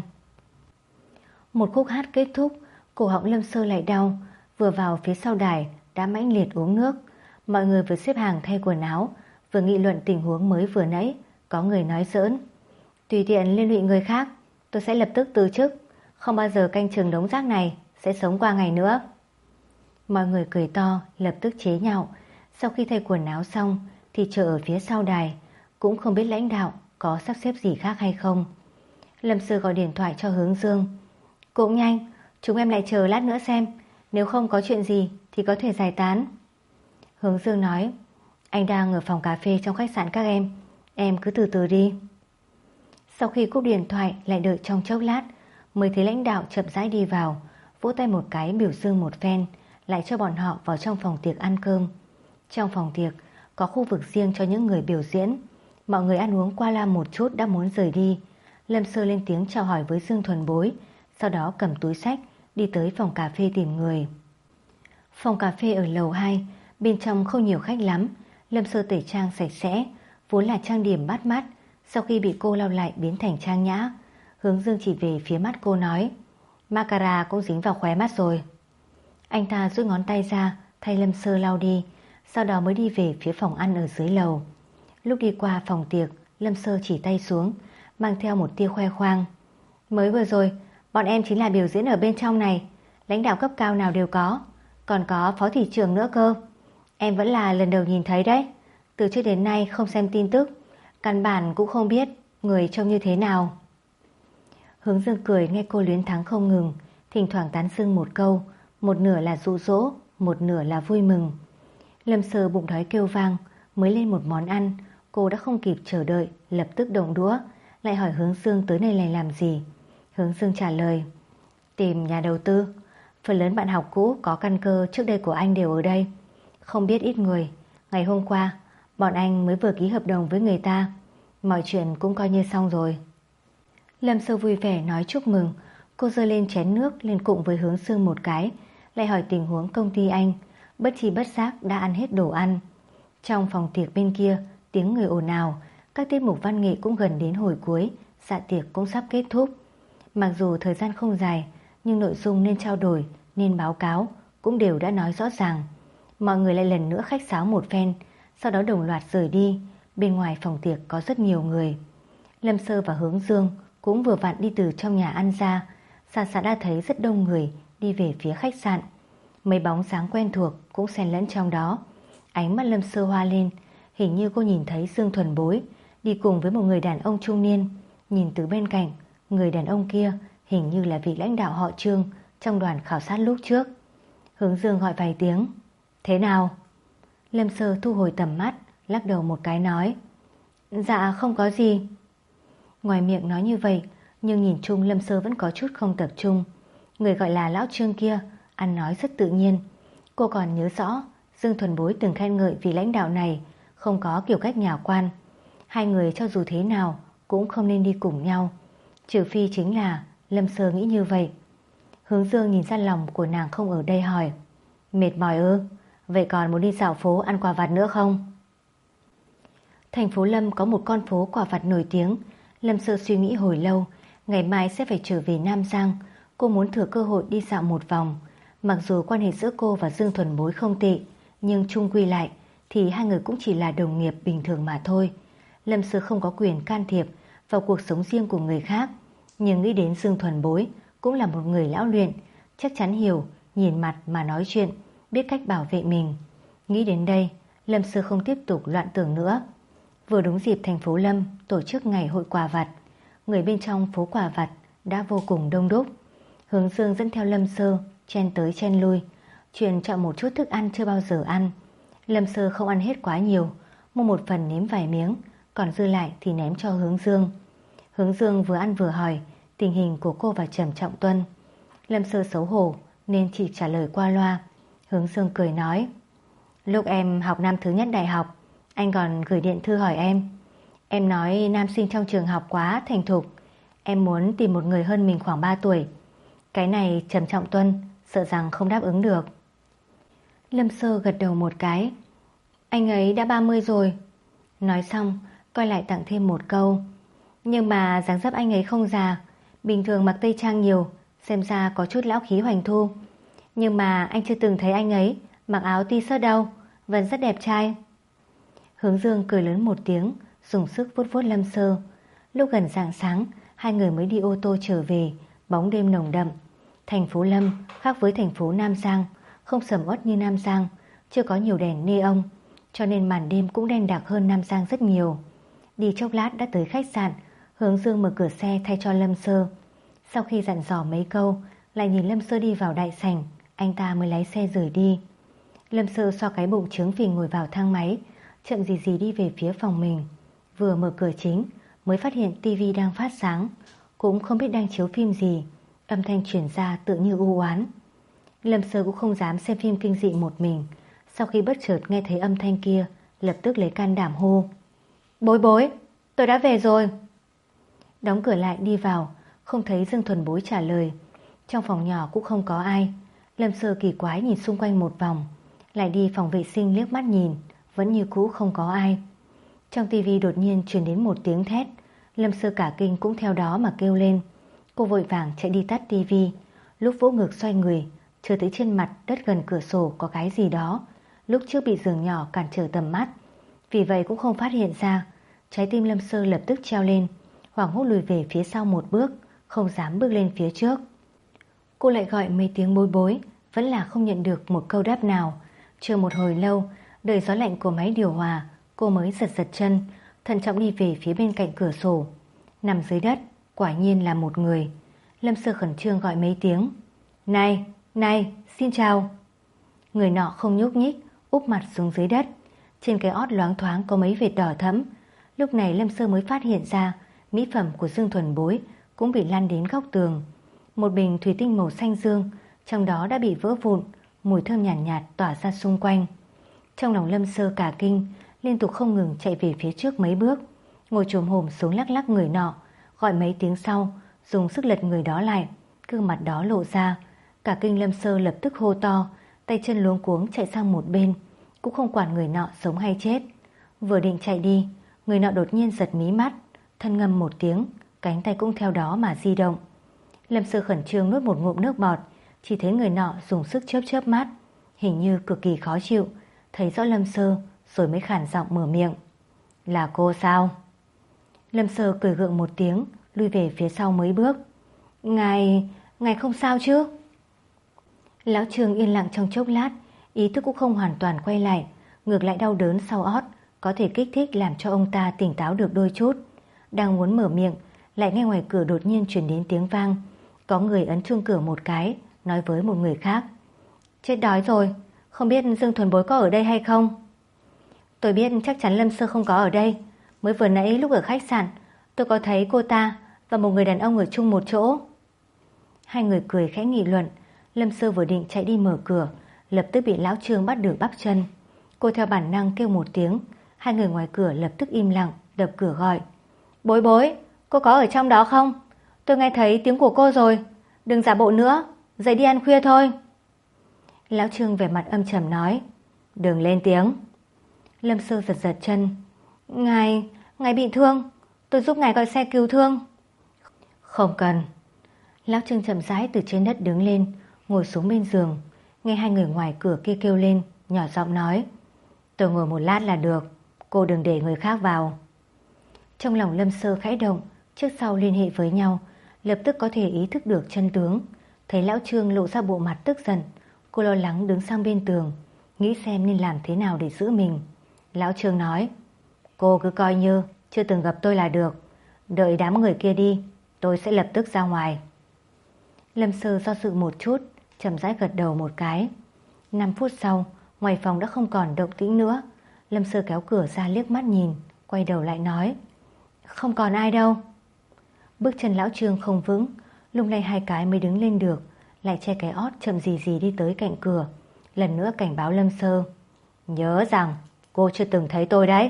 Một khúc hát kết thúc, cổ họng Lâm Sơ lại đau, vừa vào phía sau đài đã mãnh liệt uống nước. Mọi người vừa xếp hàng thay quần áo, vừa nghị luận tình huống mới vừa nãy. Có người nói giỡn: tùy tiện liên lụy người khác, tôi sẽ lập tức từ chức, không bao giờ canh chừng đống rác này, sẽ sống qua ngày nữa. Mọi người cười to, lập tức chế nhạo. Sau khi thay quần áo xong thì chờ ở phía sau đài, cũng không biết lãnh đạo có sắp xếp gì khác hay không. Lâm Sơ gọi điện thoại cho Hướng Dương: cũng nhanh, chúng em lại chờ lát nữa xem, nếu không có chuyện gì thì có thể giải tán. Hướng Dương nói: anh đang ở phòng cà phê trong khách sạn các em, em cứ từ từ đi. Sau khi cúp điện thoại lại đợi trong chốc lát mới thấy lãnh đạo chậm rãi đi vào, vỗ tay một cái biểu dương một phen, lại cho bọn họ vào trong phòng tiệc ăn cơm. Trong phòng tiệc có khu vực riêng cho những người biểu diễn. Mọi người ăn uống qua loa một chút đã muốn rời đi. Lâm Sơ lên tiếng chào hỏi với Dương Thuần Bối, sau đó cầm túi xách đi tới phòng cà phê tìm người. Phòng cà phê ở lầu hai, bên trong không nhiều khách lắm. Lâm Sơ tẩy trang sạch sẽ, vốn là trang điểm bắt mắt, sau khi bị cô lau lại biến thành trang nhã. Hướng Dương chỉ về phía mắt cô nói: mascara cũng dính vào khóe mắt rồi. Anh ta duỗi ngón tay ra thay Lâm Sơ lau đi, sau đó mới đi về phía phòng ăn ở dưới lầu. Lúc đi qua phòng tiệc, Lâm Sơ chỉ tay xuống, mang theo một tia khoe khoang: mới vừa rồi bọn em chính là biểu diễn ở bên trong này, lãnh đạo cấp cao nào đều có, còn có phó thị trưởng nữa cơ. Em vẫn là lần đầu nhìn thấy đấy, từ trước đến nay không xem tin tức, căn bản cũng không biết người trông như thế nào. Hướng Dương cười nghe cô luyến thắng không ngừng, thỉnh thoảng tán dương một câu, một nửa là dụ dỗ, một nửa là vui mừng. Lâm Sơ bụng đói kêu vang, mới lên một món ăn, cô đã không kịp chờ đợi, lập tức động đũa, lại hỏi Hướng Dương tới nơi này làm gì. Hướng Dương trả lời: tìm nhà đầu tư, phần lớn bạn học cũ có căn cơ trước đây của anh đều ở đây, không biết ít người. Ngày hôm qua bọn anh mới vừa ký hợp đồng với người ta, mọi chuyện cũng coi như xong rồi. Lâm Sơ vui vẻ nói chúc mừng. Cô giơ lên chén nước lên cụng với Hướng Dương một cái, lại hỏi tình huống công ty anh. Bất chi bất giác đã ăn hết đồ ăn. Trong phòng tiệc bên kia tiếng người ồn ào, các tiết mục văn nghệ cũng gần đến hồi cuối, dạ tiệc cũng sắp kết thúc. Mặc dù thời gian không dài, nhưng nội dung nên trao đổi, nên báo cáo cũng đều đã nói rõ ràng. Mọi người lại lần nữa khách sáo một phen, sau đó đồng loạt rời đi. Bên ngoài phòng tiệc có rất nhiều người. Lâm Sơ và Hướng Dương cũng vừa vặn đi từ trong nhà ăn ra, xa xa đã thấy rất đông người đi về phía khách sạn. Mấy bóng dáng quen thuộc cũng xen lẫn trong đó. Ánh mắt Lâm Sơ hoa lên, hình như cô nhìn thấy Dương Thuần Bối đi cùng với một người đàn ông trung niên. Nhìn từ bên cạnh, người đàn ông kia hình như là vị lãnh đạo họ Trương trong đoàn khảo sát lúc trước. Hướng Dương gọi vài tiếng: thế nào? Lâm Sơ thu hồi tầm mắt, lắc đầu một cái nói: dạ không có gì. Ngoài miệng nói như vậy, nhưng nhìn chung Lâm Sơ vẫn có chút không tập trung. Người gọi là lão Trương kia ăn nói rất tự nhiên. Cô còn nhớ rõ Dương Thuần Bối từng khen ngợi vị lãnh đạo này không có kiểu cách nhà quan. Hai người cho dù thế nào cũng không nên đi cùng nhau, trừ phi chính là Lâm Sơ nghĩ như vậy. Hướng Dương nhìn ra lòng của nàng không ở đây hỏi: mệt mỏi ư? Vậy còn muốn đi dạo phố ăn quà vặt nữa không? Thành phố Lâm có một con phố quà vặt nổi tiếng. Lâm Sơ suy nghĩ hồi lâu, ngày mai sẽ phải trở về Nam Giang. Cô muốn thừa cơ hội đi dạo một vòng. Mặc dù quan hệ giữa cô và Dương Thuần Bối không tệ, nhưng chung quy lại thì hai người cũng chỉ là đồng nghiệp bình thường mà thôi. Lâm Sơ không có quyền can thiệp vào cuộc sống riêng của người khác, nhưng nghĩ đến Dương Thuần Bối cũng là một người lão luyện, chắc chắn hiểu, nhìn mặt mà nói chuyện, biết cách bảo vệ mình. Nghĩ đến đây, Lâm Sơ không tiếp tục loạn tưởng nữa. Vừa đúng dịp thành phố Lâm tổ chức ngày hội quà vặt, người bên trong phố quà vặt đã vô cùng đông đúc. Hướng Dương dẫn theo Lâm Sơ chen tới chen lui, chuyện chọn một chút thức ăn chưa bao giờ ăn. Lâm Sơ không ăn hết quá nhiều, mua một phần nếm vài miếng, còn dư lại thì ném cho Hướng Dương. Hướng Dương vừa ăn vừa hỏi tình hình của cô và Trầm Trọng Tuân. Lâm Sơ xấu hổ nên chỉ trả lời qua loa. Hướng Dương cười nói: Lúc em học năm thứ nhất đại học, anh còn gửi điện thư hỏi em. Em nói nam sinh trong trường học quá thành thục, em muốn tìm một người hơn mình khoảng ba tuổi. Cái này Trầm Trọng Tuân sợ rằng không đáp ứng được. Lâm Sơ gật đầu một cái. Anh ấy đã ba mươi rồi. Nói xong coi lại tặng thêm một câu: Nhưng mà dáng dấp anh ấy không già, bình thường mặc tây trang nhiều, xem ra có chút lão khí hoành thu. Nhưng mà anh chưa từng thấy anh ấy mặc áo t-shirt đâu, vẫn rất đẹp trai. Hướng Dương cười lớn một tiếng, dùng sức vuốt vuốt Lâm Sơ. Lúc gần rạng sáng, hai người mới đi ô tô trở về. Bóng đêm nồng đậm. Thành phố Lâm khác với thành phố Nam Giang, không sầm uất như Nam Giang, chưa có nhiều đèn neon, cho nên màn đêm cũng đen đặc hơn Nam Giang rất nhiều. Đi chốc lát đã tới khách sạn. Hướng Dương mở cửa xe thay cho Lâm Sơ. Sau khi dặn dò mấy câu, lại nhìn Lâm Sơ đi vào đại sảnh, anh ta mới lái xe rời đi. Lâm Sơ so cái bụng trướng phình ngồi vào thang máy, chậm gì gì đi về phía phòng mình. Vừa mở cửa chính mới phát hiện tivi đang phát sáng, cũng không biết đang chiếu phim gì. Âm thanh truyền ra tự như u oán. Lâm Sơ cũng không dám xem phim kinh dị một mình. Sau khi bất chợt nghe thấy âm thanh kia, lập tức lấy can đảm hô: Bối Bối, tôi đã về rồi. Đóng cửa lại đi vào, không thấy Dương Thuần Bối trả lời. Trong phòng nhỏ cũng không có ai. Lâm Sơ kỳ quái nhìn xung quanh một vòng, lại đi phòng vệ sinh liếc mắt nhìn, vẫn như cũ không có ai. Trong tivi đột nhiên truyền đến một tiếng thét. Lâm Sơ cả kinh cũng theo đó mà kêu lên. Cô vội vàng chạy đi tắt tivi. Lúc vỗ ngực xoay người, chưa thấy trên mặt đất gần cửa sổ có cái gì đó. Lúc trước bị giường nhỏ cản trở tầm mắt, vì vậy cũng không phát hiện ra. Trái tim Lâm Sơ lập tức treo lên, hoảng hốt lùi về phía sau một bước, không dám bước lên phía trước. Cô lại gọi mấy tiếng Bối Bối, vẫn là không nhận được một câu đáp nào. Chờ một hồi lâu, đợi gió lạnh của máy điều hòa, cô mới giật giật chân, thận trọng đi về phía bên cạnh cửa sổ. Nằm dưới đất, quả nhiên là một người. Lâm Sơ khẩn trương gọi mấy tiếng: Này, này, xin chào. Người nọ không nhúc nhích, úp mặt xuống dưới đất. Trên cái ót loáng thoáng có mấy vệt đỏ thẫm. Lúc này Lâm Sơ mới phát hiện ra mỹ phẩm của Dương Thuần Bối cũng bị lăn đến góc tường. Một bình thủy tinh màu xanh dương, trong đó đã bị vỡ vụn, mùi thơm nhàn nhạt, nhạt tỏa ra xung quanh. Trong lòng Lâm Sơ cả kinh, liên tục không ngừng chạy về phía trước mấy bước, ngồi chồm hổm xuống lắc lắc người nọ, gọi mấy tiếng sau, dùng sức lật người đó lại, gương mặt đó lộ ra. Cả kinh Lâm Sơ lập tức hô to, tay chân luống cuống chạy sang một bên, cũng không quản người nọ sống hay chết. Vừa định chạy đi, người nọ đột nhiên giật mí mắt, thân ngâm một tiếng, cánh tay cũng theo đó mà di động. Lâm Sơ khẩn trương nuốt một ngụm nước bọt, chỉ thấy người nọ dùng sức chớp chớp mắt, hình như cực kỳ khó chịu. Thấy rõ Lâm Sơ rồi mới khản giọng mở miệng: Là cô sao? Lâm Sơ cười gượng một tiếng, lui về phía sau mấy bước. Ngài, ngài không sao chứ? Lão Trương yên lặng trong chốc lát, ý thức cũng không hoàn toàn quay lại, ngược lại đau đớn sau ót có thể kích thích làm cho ông ta tỉnh táo được đôi chút. Đang muốn mở miệng, lại nghe ngoài cửa đột nhiên truyền đến tiếng vang. Có người ấn chuông cửa một cái, nói với một người khác: Chết đói rồi, không biết Dương Thuần Bối có ở đây hay không? Tôi biết chắc chắn Lâm Sơ không có ở đây. Mới vừa nãy lúc ở khách sạn, tôi có thấy cô ta và một người đàn ông ở chung một chỗ. Hai người cười khẽ nghị luận. Lâm Sơ vừa định chạy đi mở cửa, lập tức bị lão Trương bắt được bắp chân. Cô theo bản năng kêu một tiếng. Hai người ngoài cửa lập tức im lặng, đập cửa gọi: Bối Bối, cô có ở trong đó không? Tôi nghe thấy tiếng của cô rồi. Đừng giả bộ nữa, dậy đi ăn khuya thôi. Lão Trương vẻ mặt âm trầm nói: Đừng lên tiếng. Lâm Sơ giật giật chân. Ngài, ngài bị thương, tôi giúp ngài gọi xe cứu thương. Không cần. Lão Trương chậm rãi từ trên đất đứng lên, ngồi xuống bên giường. Nghe hai người ngoài cửa kia kêu lên, nhỏ giọng nói: Tôi ngồi một lát là được, cô đừng để người khác vào. Trong lòng Lâm Sơ khẽ động, trước sau liên hệ với nhau, lập tức có thể ý thức được chân tướng. Thấy lão Trương lộ ra bộ mặt tức giận, cô lo lắng đứng sang bên tường, nghĩ xem nên làm thế nào để giữ mình. Lão Trương nói: Cô cứ coi như chưa từng gặp tôi là được, đợi đám người kia đi, tôi sẽ lập tức ra ngoài. Lâm Sơ do dự một chút, chậm rãi gật đầu một cái. Năm phút sau, ngoài phòng đã không còn động tĩnh nữa. Lâm Sơ kéo cửa ra liếc mắt nhìn, quay đầu lại nói: Không còn ai đâu. Bước chân lão Trương không vững, lung lay hai cái mới đứng lên được, lại che cái ót chậm gì gì đi tới cạnh cửa, lần nữa cảnh báo Lâm Sơ: Nhớ rằng cô chưa từng thấy tôi đấy.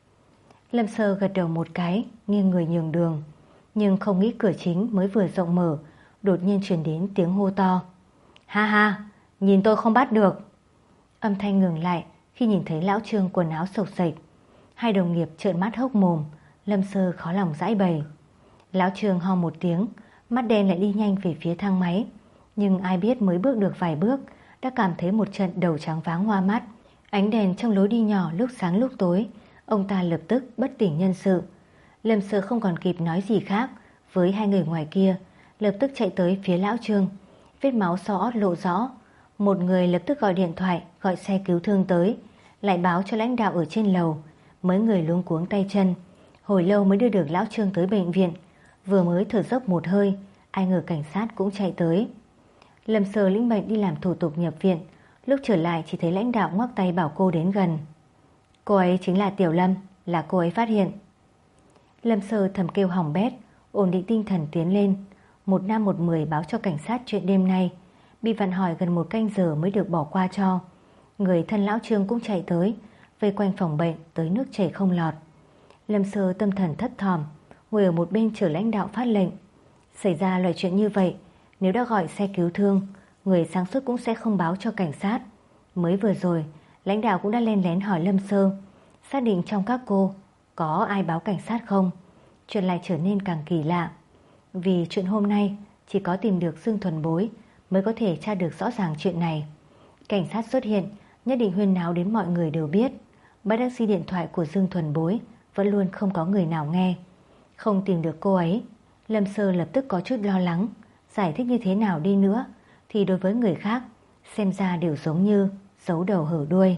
Lâm Sơ gật đầu một cái, nghiêng người nhường đường, nhưng không nghĩ cửa chính mới vừa rộng mở, đột nhiên truyền đến tiếng hô to: Ha ha, nhìn tôi không bắt được. Âm thanh ngừng lại khi nhìn thấy lão Trương quần áo xộc xệch. Hai đồng nghiệp trợn mắt hốc mồm. Lâm Sơ khó lòng giãi bày. Lão Trương ho một tiếng, mắt đen lại đi nhanh về phía thang máy. Nhưng ai biết mới bước được vài bước đã cảm thấy một trận đầu trắng váng hoa mắt. Ánh đèn trong lối đi nhỏ lúc sáng lúc tối, ông ta lập tức bất tỉnh nhân sự. Lâm Sơ không còn kịp nói gì khác với hai người ngoài kia, lập tức chạy tới phía lão Trương. Vết máu so ót lộ rõ. Một người lập tức gọi điện thoại gọi xe cứu thương tới, lại báo cho lãnh đạo ở trên lầu. Mấy người luống cuống tay chân, hồi lâu mới đưa được lão Trương tới bệnh viện. Vừa mới thở dốc một hơi, ai ngờ cảnh sát cũng chạy tới. Lâm Sơ lĩnh mệnh đi làm thủ tục nhập viện. Lúc trở lại chỉ thấy lãnh đạo ngoắc tay bảo cô đến gần. Cô ấy chính là Tiểu Lâm, là cô ấy phát hiện. Lâm Sơ thầm kêu hỏng bét, ổn định tinh thần tiến lên. Một năm một mười báo cho cảnh sát chuyện đêm nay. Bị vặn hỏi gần một canh giờ mới được bỏ qua cho. Người thân lão Trương cũng chạy tới, vây quanh phòng bệnh tới nước chảy không lọt. Lâm Sơ tâm thần thất thỏm, ngồi ở một bên chờ lãnh đạo phát lệnh. Xảy ra loại chuyện như vậy, nếu đã gọi xe cứu thương, người sáng suốt cũng sẽ không báo cho cảnh sát. Mới vừa rồi, lãnh đạo cũng đã len lén hỏi Lâm Sơ, xác định trong các cô có ai báo cảnh sát không. Chuyện lại trở nên càng kỳ lạ. Vì chuyện hôm nay chỉ có tìm được Dương Thuần Bối mới có thể tra được rõ ràng chuyện này. Cảnh sát xuất hiện nhất định huyên náo đến mọi người đều biết. Bất đắc dĩ điện thoại của Dương Thuần Bối vẫn luôn không có người nào nghe. Không tìm được cô ấy, Lâm Sơ lập tức có chút lo lắng. Giải thích như thế nào đi nữa thì đối với người khác xem ra đều giống như giấu đầu hở đuôi.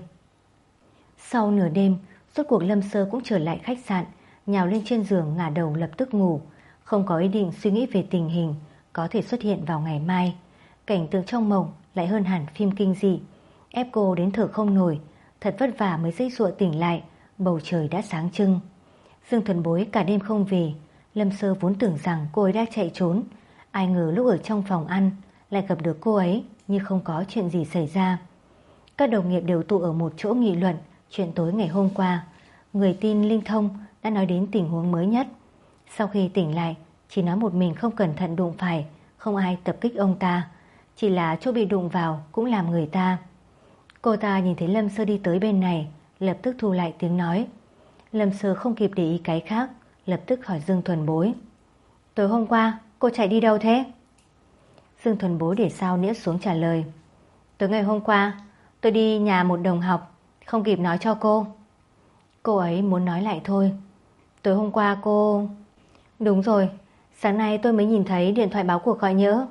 Sau nửa đêm, rốt cuộc Lâm Sơ cũng trở lại khách sạn, nhào lên trên giường ngả đầu lập tức ngủ, không có ý định suy nghĩ về tình hình có thể xuất hiện vào ngày mai. Cảnh tượng trong mộng lại hơn hẳn phim kinh dị, ép cô đến thở không nổi. Thật vất vả mới dãy dụa tỉnh lại, bầu trời đã sáng trưng. Dương Thuần Bối cả đêm không về. Lâm Sơ vốn tưởng rằng cô ấy đã chạy trốn, ai ngờ lúc ở trong phòng ăn lại gặp được cô ấy như không có chuyện gì xảy ra. Các đồng nghiệp đều tụ ở một chỗ nghị luận chuyện tối ngày hôm qua. Người tin Linh Thông đã nói đến tình huống mới nhất. Sau khi tỉnh lại, chỉ nói một mình không cẩn thận đụng phải, không ai tập kích ông ta, chỉ là chỗ bị đụng vào cũng làm người ta. Cô ta nhìn thấy Lâm Sơ đi tới bên này, lập tức thu lại tiếng nói. Lâm Sơ không kịp để ý cái khác, lập tức hỏi Dương Thuần Bối: Tối hôm qua cô chạy đi đâu thế? Dương Thuần Bối để sao nĩa xuống trả lời: Tối ngày hôm qua tôi đi nhà một đồng học, không kịp nói cho cô. Cô ấy muốn nói lại thôi. Tối hôm qua cô... Đúng rồi, sáng nay tôi mới nhìn thấy điện thoại báo cuộc gọi nhỡ.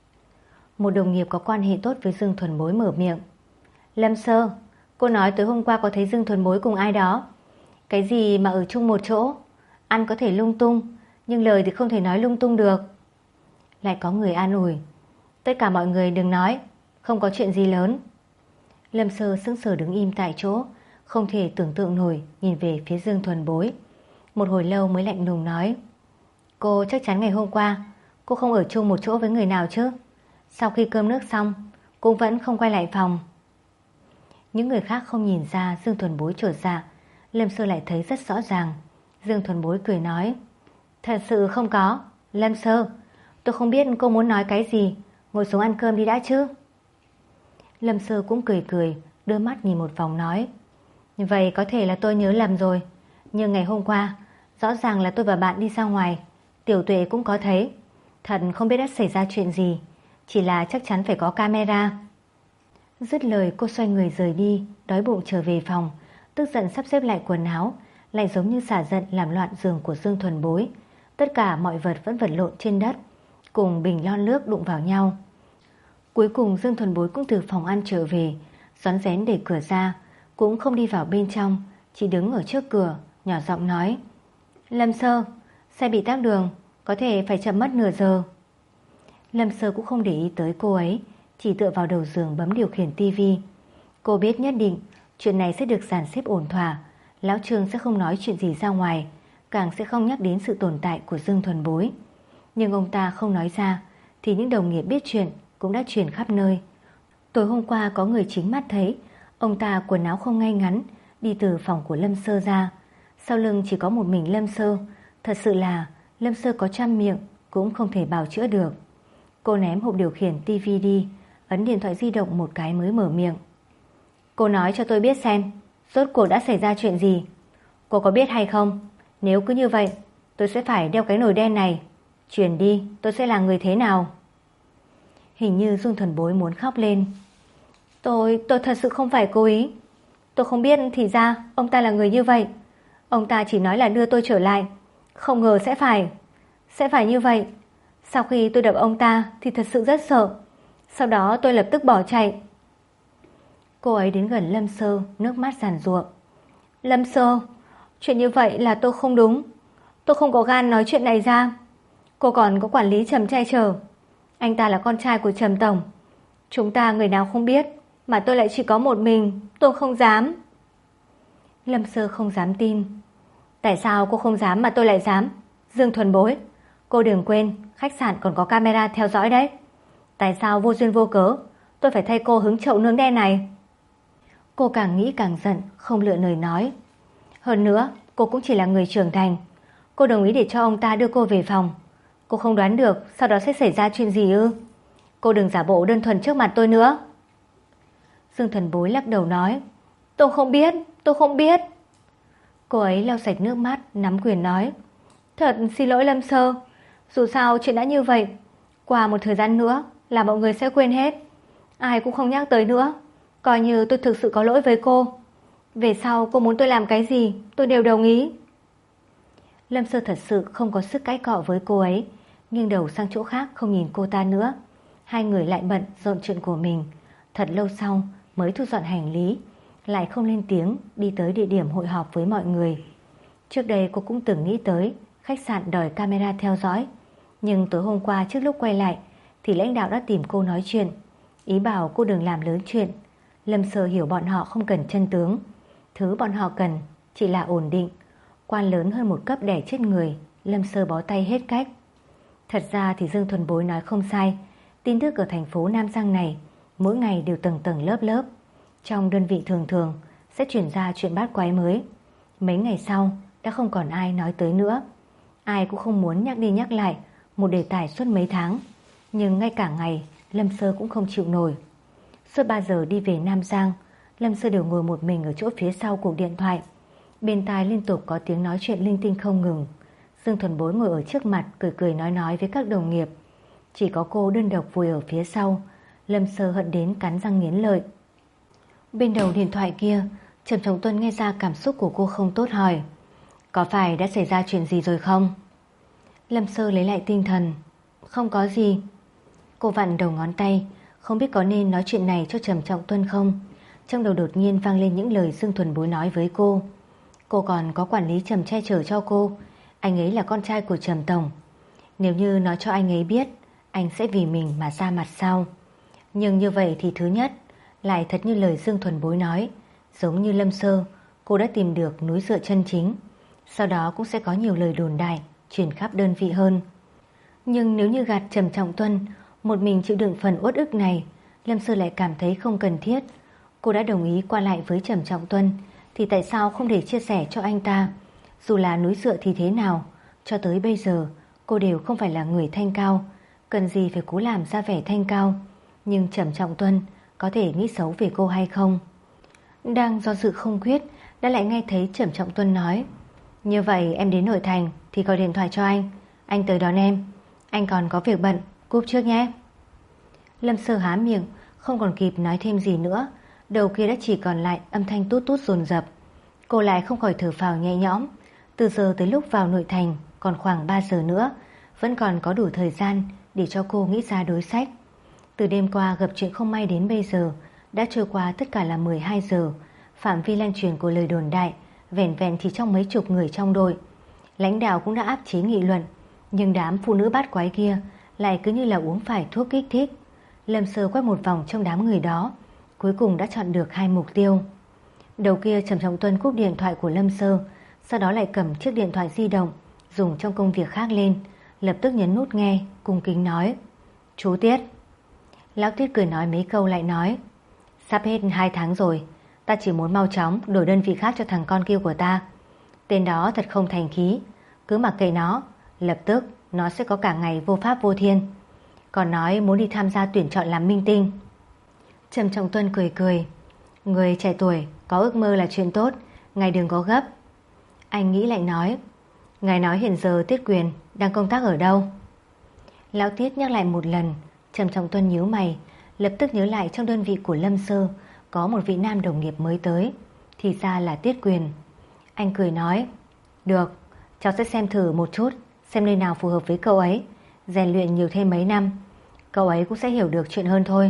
Một đồng nghiệp có quan hệ tốt với Dương Thuần Bối mở miệng: Lâm Sơ, cô nói tối hôm qua có thấy Dương Thuần Bối cùng ai đó. Cái gì mà ở chung một chỗ, ăn có thể lung tung, nhưng lời thì không thể nói lung tung được. Lại có người an ủi: Tất cả mọi người đừng nói, không có chuyện gì lớn. Lâm Sơ sững sờ đứng im tại chỗ, không thể tưởng tượng nổi, nhìn về phía Dương Thuần Bối. Một hồi lâu mới lạnh lùng nói: Cô chắc chắn ngày hôm qua cô không ở chung một chỗ với người nào chứ? Sau khi cơm nước xong, cô vẫn không quay lại phòng. Những người khác không nhìn ra Dương Thuần Bối chột dạ, Lâm Sơ lại thấy rất rõ ràng. Dương Thuần Bối cười nói: Thật sự không có, Lâm Sơ, tôi không biết cô muốn nói cái gì, ngồi xuống ăn cơm đi đã chứ. Lâm Sơ cũng cười cười, đưa mắt nhìn một vòng nói: Vậy có thể là tôi nhớ lầm rồi, nhưng ngày hôm qua rõ ràng là tôi và bạn đi ra ngoài, Tiểu Tuệ cũng có thấy. Thật không biết đã xảy ra chuyện gì, chỉ là chắc chắn phải có camera. Dứt lời cô xoay người rời đi, đói bụng trở về phòng, tức giận sắp xếp lại quần áo, lại giống như xả giận làm loạn giường của Dương Thuần Bối. Tất cả mọi vật vẫn vật lộn trên đất, cùng bình lon nước đụng vào nhau. Cuối cùng Dương Thuần Bối cũng từ phòng ăn trở về, rón rén đẩy cửa ra, cũng không đi vào bên trong, chỉ đứng ở trước cửa, nhỏ giọng nói: Lâm Sơ, xe bị tắc đường, có thể phải chậm mất nửa giờ. Lâm Sơ cũng không để ý tới cô ấy, chỉ tựa vào đầu giường bấm điều khiển tivi. Cô biết nhất định chuyện này sẽ được dàn xếp ổn thỏa. Lão Trương sẽ không nói chuyện gì ra ngoài, càng sẽ không nhắc đến sự tồn tại của Dương Thuần Bối. Nhưng ông ta không nói ra thì những đồng nghiệp biết chuyện cũng đã truyền khắp nơi. Tối hôm qua có người chính mắt thấy ông ta quần áo không ngay ngắn đi từ phòng của Lâm Sơ ra. Sau lưng chỉ có một mình Lâm Sơ. Thật sự là Lâm Sơ có trăm miệng cũng không thể bào chữa được. Cô ném hộp điều khiển tivi đi, ấn điện thoại di động một cái mới mở miệng. Cô nói cho tôi biết xem rốt cuộc đã xảy ra chuyện gì. Cô có biết hay không? Nếu cứ như vậy tôi sẽ phải đeo cái nồi đen này. Chuyển đi tôi sẽ là người thế nào? Hình như Dương Thuần Bối muốn khóc lên. Tôi, tôi thật sự không phải cố ý. Tôi không biết thì ra ông ta là người như vậy. Ông ta chỉ nói là đưa tôi trở lại, không ngờ sẽ phải Sẽ phải như vậy. Sau khi tôi đập ông ta thì thật sự rất sợ. Sau đó tôi lập tức bỏ chạy. Cô ấy đến gần Lâm Sơ, nước mắt giàn giụa. Lâm Sơ, chuyện như vậy là tôi không đúng. Tôi không có gan nói chuyện này ra. Cô còn có quản lý Trầm che chở. Anh ta là con trai của Trầm tổng. Chúng ta người nào không biết, mà tôi lại chỉ có một mình. Tôi không dám. Lâm Sơ không dám tin. Tại sao cô không dám mà tôi lại dám? Dương Thuần Bối, cô đừng quên khách sạn còn có camera theo dõi đấy. Tại sao vô duyên vô cớ tôi phải thay cô hứng chậu nướng đen này? Cô càng nghĩ càng giận, không lựa lời nói. Hơn nữa cô cũng chỉ là người trưởng thành. Cô đồng ý để cho ông ta đưa cô về phòng. Cô không đoán được sau đó sẽ xảy ra chuyện gì ư? Cô đừng giả bộ đơn thuần trước mặt tôi nữa. Dương Thuần Bối lắc đầu nói. Tôi không biết, tôi không biết. Cô ấy lau sạch nước mắt, nắm quyền nói. Thật xin lỗi Lâm Sơ. Dù sao chuyện đã như vậy, qua một thời gian nữa là mọi người sẽ quên hết. Ai cũng không nhắc tới nữa. Coi như tôi thực sự có lỗi với cô. Về sau cô muốn tôi làm cái gì tôi đều đồng ý. Lâm Sơ thật sự không có sức cãi cọ với cô ấy, nghiêng đầu sang chỗ khác không nhìn cô ta nữa. Hai người lại bận dọn chuyện của mình. Thật lâu sau mới thu dọn hành lý, lại không lên tiếng đi tới địa điểm hội họp với mọi người. Trước đây cô cũng từng nghĩ tới khách sạn đòi camera theo dõi, nhưng tối hôm qua trước lúc quay lại thì lãnh đạo đã tìm cô nói chuyện, ý bảo cô đừng làm lớn chuyện. Lâm Sơ hiểu bọn họ không cần chân tướng, thứ bọn họ cần chỉ là ổn định. Quan lớn hơn một cấp đẻ chết người, Lâm Sơ bó tay hết cách. Thật ra thì Dương Thuần Bối nói không sai, tin tức ở thành phố Nam Giang này mỗi ngày đều tầng tầng lớp lớp. Trong đơn vị thường thường sẽ chuyển ra chuyện bát quái mới. Mấy ngày sau đã không còn ai nói tới nữa. Ai cũng không muốn nhắc đi nhắc lại một đề tài suốt mấy tháng. Nhưng ngay cả ngày Lâm Sơ cũng không chịu nổi. Suốt ba giờ đi về Nam Giang, Lâm Sơ đều ngồi một mình ở chỗ phía sau cuộc điện thoại. Bên tai liên tục có tiếng nói chuyện linh tinh không ngừng. Dương Thuần Bối ngồi ở trước mặt cười cười nói nói với các đồng nghiệp. Chỉ có cô đơn độc vùi ở phía sau. Lâm Sơ hận đến cắn răng nghiến lợi. Bên đầu điện thoại kia, Trầm Trọng Tuân nghe ra cảm xúc của cô không tốt hỏi. Có phải đã xảy ra chuyện gì rồi không? Lâm Sơ lấy lại tinh thần. Không có gì. Cô vặn đầu ngón tay, không biết có nên nói chuyện này cho Trầm Trọng Tuân không. Trong đầu đột nhiên vang lên những lời Dương Thuần Bối nói với cô. Cô còn có quản lý Trầm che chở cho cô. Anh ấy là con trai của Trầm tổng. Nếu như nói cho anh ấy biết, anh sẽ vì mình mà ra mặt sau. Nhưng như vậy thì thứ nhất, lại thật như lời Dương Thuần Bối nói, giống như Lâm Sơ, cô đã tìm được núi dựa chân chính. Sau đó cũng sẽ có nhiều lời đồn đại truyền khắp đơn vị hơn. Nhưng nếu như gạt Trầm Trọng Tuân, một mình chịu đựng phần uất ức này, Lâm Sơ lại cảm thấy không cần thiết. Cô đã đồng ý qua lại với Trầm Trọng Tuân, thì tại sao không để chia sẻ cho anh ta? Dù là núi dựa thì thế nào, cho tới bây giờ cô đều không phải là người thanh cao, cần gì phải cố làm ra vẻ thanh cao. Nhưng Trầm Trọng Tuân có thể nghĩ xấu về cô hay không? Đang do dự không quyết, đã lại nghe thấy Trầm Trọng Tuân nói. Như vậy em đến nội thành thì gọi điện thoại cho anh, anh tới đón em. Anh còn có việc bận, cúp trước nhé. Lâm Sơ há miệng, không còn kịp nói thêm gì nữa. Đầu kia đã chỉ còn lại âm thanh tút tút dồn dập. Cô lại không khỏi thở phào nhẹ nhõm. Từ giờ tới lúc vào nội thành còn khoảng ba giờ nữa, vẫn còn có đủ thời gian để cho cô nghĩ ra đối sách. Từ đêm qua gặp chuyện không may đến bây giờ, đã trôi qua tất cả là mười hai giờ. Phạm vi lan truyền của lời đồn đại vẻn vẹn chỉ trong mấy chục người trong đội. Lãnh đạo cũng đã áp chế nghị luận, Nhưng đám phụ nữ bát quái kia lại cứ như là uống phải thuốc kích thích. Lâm Sơ quét một vòng trong đám người đó, cuối cùng đã chọn được hai mục tiêu. Đầu kia Trầm Trọng Tuân cúp điện thoại của Lâm Sơ, sau đó lại cầm chiếc điện thoại di động dùng trong công việc khác lên, lập tức nhấn nút nghe, cung kính nói: "Chú Tiết." Lão Tiết cười nói mấy câu lại nói: "Sắp hết hai tháng rồi, ta chỉ muốn mau chóng đổi đơn vị khác cho thằng con kia của ta. Tên đó thật không thành khí, cứ mặc kệ nó, lập tức nó sẽ có cả ngày vô pháp vô thiên. Còn nói muốn đi tham gia tuyển chọn làm minh tinh." Trầm Trọng Tuân cười cười: "Người trẻ tuổi có ước mơ là chuyện tốt, ngài đừng có gấp." Anh nghĩ lại nói: "Ngài nói hiện giờ Tiết Quyền đang công tác ở đâu?" Lão Tiết nhắc lại một lần. Trầm Trọng Tuân nhíu mày, lập tức nhớ lại trong đơn vị của Lâm Sơ có một vị nam đồng nghiệp mới tới, thì ra là Tiết Quyền. Anh cười nói: "Được, cháu sẽ xem thử một chút, xem nơi nào phù hợp với cậu ấy, rèn luyện nhiều thêm mấy năm, cậu ấy cũng sẽ hiểu được chuyện hơn thôi."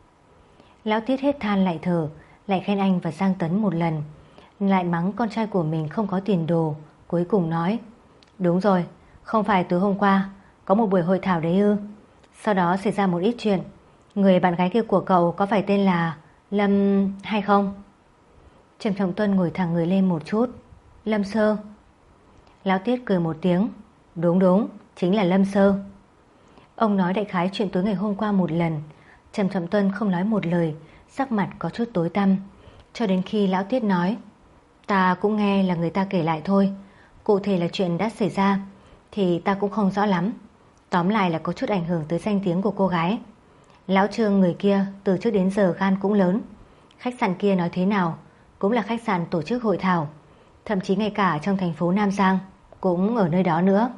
Lão Tiết hết than lại thở, lại khen anh và Giang Tấn một lần, lại mắng con trai của mình không có tiền đồ, cuối cùng nói: "Đúng rồi, không phải tối hôm qua có một buổi hội thảo đấy ư? Sau đó xảy ra một ít chuyện. Người bạn gái kia của cậu có phải tên là Lâm hay không?" Trầm Trọng Tuân ngồi thẳng người lên một chút: "Lâm Sơ." Lão Tiết cười một tiếng: "Đúng đúng, chính là Lâm Sơ." Ông nói đại khái chuyện tối ngày hôm qua một lần. Trầm Trọng Tuân không nói một lời, sắc mặt có chút tối tăm, cho đến khi Lão Tiết nói: "Ta cũng nghe là người ta kể lại thôi, cụ thể là chuyện đã xảy ra thì ta cũng không rõ lắm. Tóm lại là có chút ảnh hưởng tới danh tiếng của cô gái. Lão Trương người kia từ trước đến giờ gan cũng lớn. Khách sạn kia nói thế nào cũng là khách sạn tổ chức hội thảo, thậm chí ngay cả trong thành phố Nam Giang cũng ở nơi đó nữa."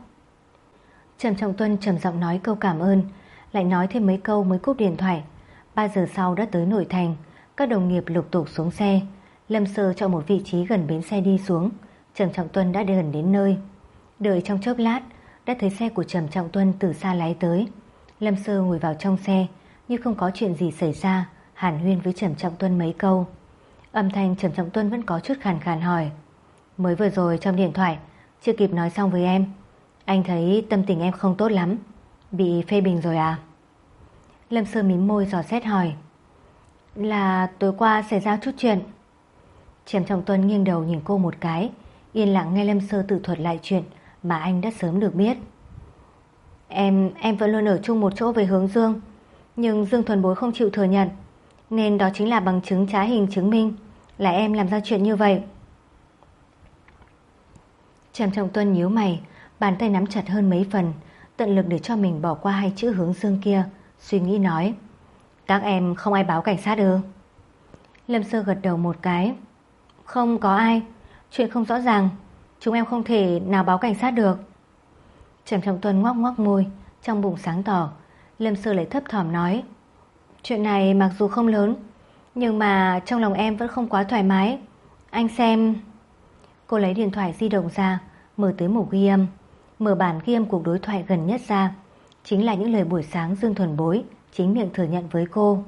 Trầm Trọng Tuân trầm giọng nói câu cảm ơn, lại nói thêm mấy câu mới cúp điện thoại. Ba giờ sau đã tới nội thành, các đồng nghiệp lục tục xuống xe. Lâm Sơ chọn một vị trí gần bến xe đi xuống. Trầm Trọng Tuân đã gần đến nơi. Đợi trong chốc lát đã thấy xe của Trầm Trọng Tuân từ xa lái tới. Lâm Sơ ngồi vào trong xe như không có chuyện gì xảy ra, hàn huyên với Trầm Trọng Tuân mấy câu. Âm thanh Trầm Trọng Tuân vẫn có chút khàn khàn hỏi: "Mới vừa rồi trong điện thoại chưa kịp nói xong với em, anh thấy tâm tình em không tốt lắm, bị phê bình rồi à?" Lâm Sơ mím môi dò xét hỏi: "Là tối qua xảy ra chút chuyện." Trầm Trọng Tuân nghiêng đầu nhìn cô một cái, yên lặng nghe Lâm Sơ tự thuật lại chuyện mà anh đã sớm được biết. Em em vẫn luôn ở chung một chỗ với Hướng Dương, nhưng Dương Thuần Bối không chịu thừa nhận, nên đó chính là bằng chứng trá hình chứng minh là em làm ra chuyện như vậy." Trầm Trọng Tuân nhíu mày, bàn tay nắm chặt hơn mấy phần, tận lực để cho mình bỏ qua hai chữ Hướng Dương kia, suy nghĩ nói: "Các em không ai báo cảnh sát ư?" Lâm Sơ gật đầu một cái: "Không có ai, chuyện không rõ ràng, chúng em không thể nào báo cảnh sát được." Trầm Trọng Tuân ngoác ngoác môi, trong bụng sáng tỏ. Lâm Sơ lại thấp thỏm nói: "Chuyện này mặc dù không lớn, nhưng mà trong lòng em vẫn không quá thoải mái. Anh xem." Cô lấy điện thoại di động ra, mở tới mục ghi âm, mở bản ghi âm cuộc đối thoại gần nhất ra. Chính là những lời buổi sáng Dương Thuần Bối chính miệng thừa nhận với cô: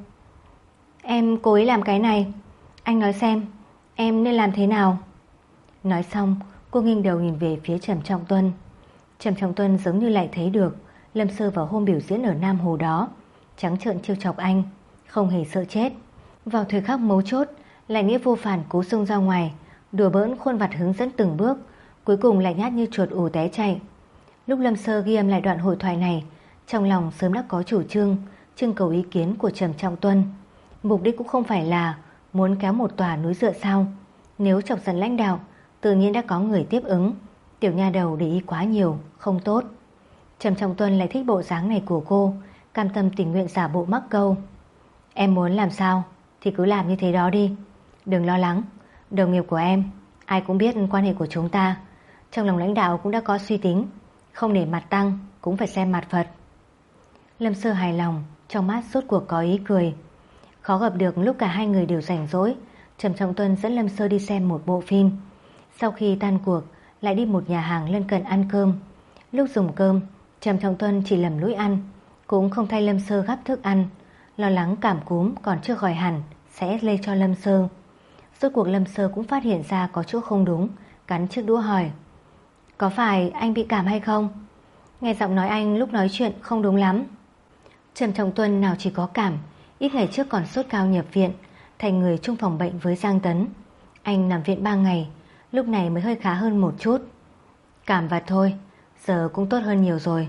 "Em cố ý làm cái này, anh nói xem em nên làm thế nào?" Nói xong cô nghiêng đầu nhìn về phía Trầm Trọng Tuân. Trầm Trọng Tuân giống như lại thấy được Lâm Sơ vào hôm biểu diễn ở Nam Hồ đó, trắng trợn trêu chọc anh, không hề sợ chết. Vào thời khắc mấu chốt lại nghĩa vô phản cố xông ra ngoài, đùa bỡn khuôn vặt hướng dẫn từng bước, cuối cùng lại nhát như chuột ù té chạy. Lúc Lâm Sơ ghi âm lại đoạn hội thoại này, trong lòng sớm đã có chủ trương, trưng cầu ý kiến của Trầm Trọng Tuân. Mục đích cũng không phải là muốn kéo một tòa núi dựa sao. Nếu chọc giận lãnh đạo, tự nhiên đã có người tiếp ứng. Tiểu nha đầu để ý quá nhiều, không tốt. Trầm Trọng Tuân lại thích bộ dáng này của cô, cam tâm tình nguyện giả bộ mắc câu: "Em muốn làm sao thì cứ làm như thế đó đi. Đừng lo lắng, đồng nghiệp của em ai cũng biết quan hệ của chúng ta. Trong lòng lãnh đạo cũng đã có suy tính, không để mặt tăng cũng phải xem mặt Phật." Lâm Sơ hài lòng, trong mắt rốt cuộc có ý cười. Khó gặp được lúc cả hai người đều rảnh rỗi, Trầm Trọng Tuân dẫn Lâm Sơ đi xem một bộ phim. Sau khi tan cuộc lại đi một nhà hàng lân cận ăn cơm. Lúc dùng cơm, Trầm Trọng Tuân chỉ lầm lũi ăn, cũng không thay Lâm Sơ gắp thức ăn, lo lắng cảm cúm còn chưa khỏi hẳn sẽ lây cho Lâm Sơ. Rốt cuộc Lâm Sơ cũng phát hiện ra có chỗ không đúng, cắn chiếc đũa hỏi: "Có phải anh bị cảm hay không?" Nghe giọng nói anh lúc nói chuyện không đúng lắm. Trầm Trọng Tuân nào chỉ có cảm, ít ngày trước còn sốt cao nhập viện, thành người chung phòng bệnh với Giang Tấn. Anh nằm viện ba ngày, lúc này mới hơi khá hơn một chút. Cảm vặt thôi, giờ cũng tốt hơn nhiều rồi.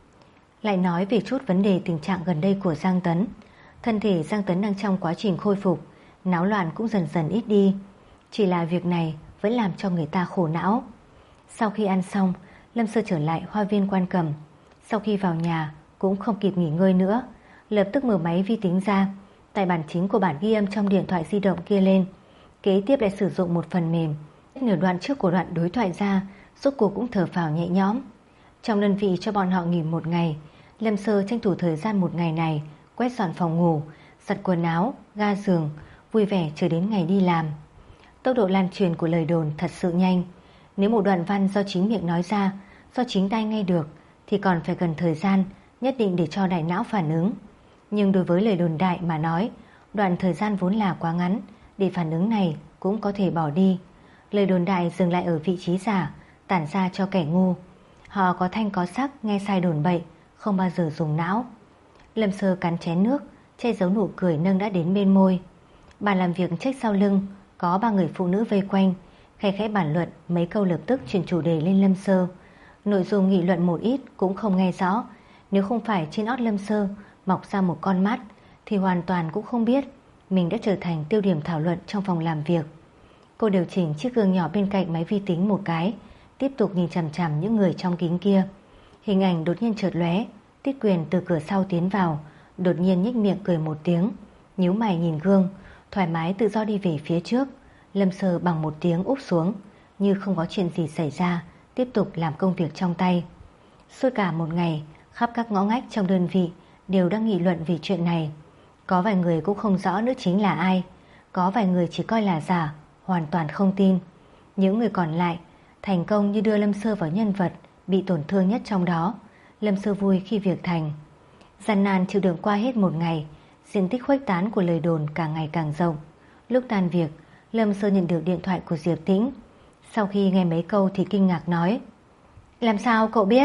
Lại nói về chút vấn đề tình trạng gần đây của Giang Tấn. Thân thể Giang Tấn đang trong quá trình khôi phục, náo loạn cũng dần dần ít đi. Chỉ là việc này vẫn làm cho người ta khổ não. Sau khi ăn xong, Lâm Sơ trở lại hoa viên Quan Cầm. Sau khi vào nhà cũng không kịp nghỉ ngơi nữa, lập tức mở máy vi tính ra, tải bản chính của bản ghi âm trong điện thoại di động kia lên. Kế tiếp lại sử dụng một phần mềm. Nửa đoạn trước của đoạn đối thoại ra, rốt cuộc cũng thở phào nhẹ nhõm. Trong đơn vị cho bọn họ nghỉ một ngày, Lâm Sơ tranh thủ thời gian một ngày này quét dọn phòng ngủ, giặt quần áo, ga giường, vui vẻ chờ đến ngày đi làm. Tốc độ lan truyền của lời đồn thật sự nhanh. Nếu một đoạn văn do chính miệng nói ra, do chính tai nghe được, thì còn phải cần thời gian nhất định để cho đại não phản ứng. Nhưng đối với lời đồn đại mà nói, đoạn thời gian vốn là quá ngắn, để phản ứng này cũng có thể bỏ đi. Lời đồn đại dừng lại ở vị trí giả, tản ra cho kẻ ngu. Họ có thanh có sắc nghe sai đồn bậy, không bao giờ dùng não. Lâm Sơ cắn chén nước, che giấu nụ cười nâng đã đến bên môi. Bàn làm việc trách sau lưng, có ba người phụ nữ vây quanh, khẽ khẽ bàn luận mấy câu, lập tức chuyển chủ đề lên Lâm Sơ. Nội dung nghị luận một ít cũng không nghe rõ. Nếu không phải trên ót Lâm Sơ mọc ra một con mắt, thì hoàn toàn cũng không biết mình đã trở thành tiêu điểm thảo luận trong phòng làm việc. Cô điều chỉnh chiếc gương nhỏ bên cạnh máy vi tính một cái, tiếp tục nhìn chằm chằm những người trong kính kia. Hình ảnh đột nhiên chợt lóe, Tiết Quyền từ cửa sau tiến vào, đột nhiên nhếch miệng cười một tiếng, nhíu mày nhìn gương, thoải mái tự do đi về phía trước. Lâm Sơ bằng một tiếng úp xuống, như không có chuyện gì xảy ra, tiếp tục làm công việc trong tay. Suốt cả một ngày, khắp các ngõ ngách trong đơn vị đều đang nghị luận về chuyện này. Có vài người cũng không rõ nữ chính là ai, có vài người chỉ coi là giả, hoàn toàn không tin. Những người còn lại thành công như đưa Lâm Sơ vào nhân vật bị tổn thương nhất trong đó. Lâm Sơ vui khi việc thành. Gian nan chịu đựng qua hết một ngày, diện tích khuếch tán của lời đồn càng ngày càng rộng. Lúc tan việc, Lâm Sơ nhận được điện thoại của Diệp Tĩnh. Sau khi nghe mấy câu thì kinh ngạc nói: "Làm sao cậu biết?"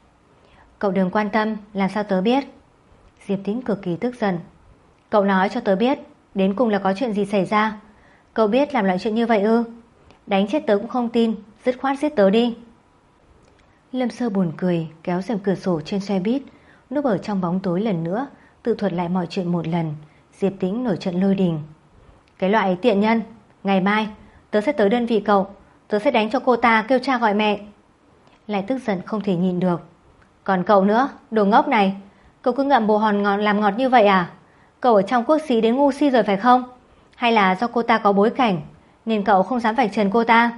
"Cậu đừng quan tâm, làm sao tớ biết?" Diệp Tĩnh cực kỳ tức giận. "Cậu nói cho tớ biết, đến cùng là có chuyện gì xảy ra? Cậu biết làm loại chuyện như vậy ư? Đánh chết tớ cũng không tin, dứt khoát giết tớ đi." Lâm Sơ buồn cười, kéo rèm cửa sổ trên xe buýt, núp ở trong bóng tối lần nữa, tự thuật lại mọi chuyện một lần. Diệp Tĩnh nổi trận lôi đình. "Cái loại tiện nhân, ngày mai tớ sẽ tới đơn vị cậu, tớ sẽ đánh cho cô ta kêu cha gọi mẹ." Lại tức giận không thể nhịn được. "Còn cậu nữa, đồ ngốc này, cậu cứ ngậm bồ hòn ngọt làm ngọt như vậy à? Cậu ở trong quốc xí đến ngu si rồi phải không? Hay là do cô ta có bối cảnh nên cậu không dám vạch trần cô ta?"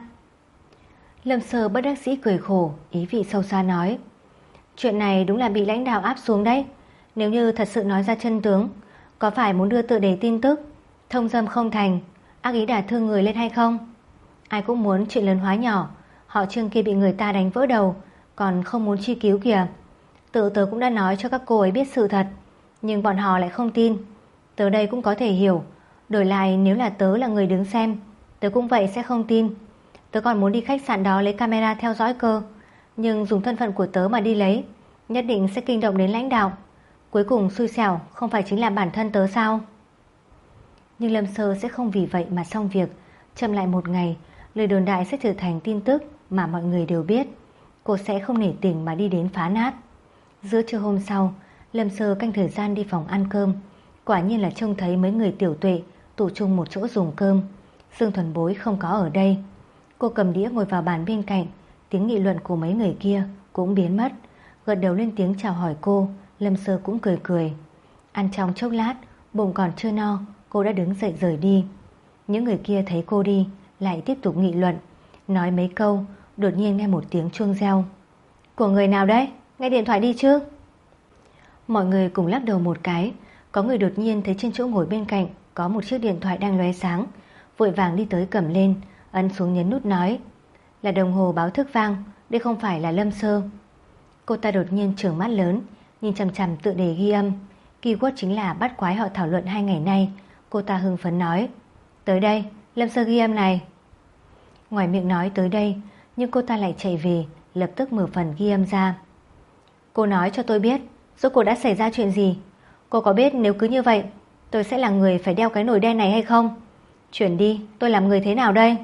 Lâm Sơ bất đắc dĩ cười khổ, ý vị sâu xa nói: "Chuyện này đúng là bị lãnh đạo áp xuống đấy. Nếu như thật sự nói ra chân tướng, có phải muốn đưa tựa đề tin tức thông dâm không thành, ác ý đả thương người lên hay không? Ai cũng muốn chuyện lớn hóa nhỏ. Họ Trương kia bị người ta đánh vỡ đầu, còn không muốn truy cứu kìa. Tự tớ cũng đã nói cho các cô ấy biết sự thật, nhưng bọn họ lại không tin. Tớ đây cũng có thể hiểu. Đổi lại nếu là tớ là người đứng xem, tớ cũng vậy sẽ không tin. Tớ còn muốn đi khách sạn đó lấy camera theo dõi cơ, nhưng dùng thân phận của tớ mà đi lấy, nhất định sẽ kinh động đến lãnh đạo. Cuối cùng xui xẻo không phải chính là bản thân tớ sao?" Nhưng Lâm Sơ sẽ không vì vậy mà xong việc. Chậm lại một ngày, lời đồn đại sẽ trở thành tin tức mà mọi người đều biết. Cô sẽ không nể tình mà đi đến phá nát. Giữa trưa hôm sau, Lâm Sơ canh thời gian đi phòng ăn cơm. Quả nhiên là trông thấy mấy người tiểu tuệ tụ chung một chỗ dùng cơm. Dương Thuần Bối không có ở đây. Cô cầm đĩa ngồi vào bàn bên cạnh. Tiếng nghị luận của mấy người kia cũng biến mất. Gật đầu lên tiếng chào hỏi cô. Lâm Sơ cũng cười cười. Ăn trong chốc lát, bụng còn chưa no, cô đã đứng dậy rời đi. Những người kia thấy cô đi lại tiếp tục nghị luận. Nói mấy câu, đột nhiên nghe một tiếng chuông reo. "Của người nào đấy? Nghe điện thoại đi chứ." Mọi người cùng lắc đầu một cái. Có người đột nhiên thấy trên chỗ ngồi bên cạnh có một chiếc điện thoại đang lóe sáng, vội vàng đi tới cầm lên, ấn xuống nhấn nút nói: "Là đồng hồ báo thức vang, đây không phải là Lâm Sơ." Cô ta đột nhiên trừng mắt lớn, nhìn chằm chằm tựa đề ghi âm. Keyword chính là bắt quái họ thảo luận hai ngày nay. Cô ta hưng phấn nói: "Tới đây, Lâm Sơ ghi âm này." Ngoài miệng nói tới đây, nhưng cô ta lại chạy về, lập tức mở phần ghi âm ra. Cô nói cho tôi biết rốt cuộc đã xảy ra chuyện gì. Cô có biết nếu cứ như vậy tôi sẽ là người phải đeo cái nồi đen này hay không? Chuyển đi, tôi làm người thế nào đây?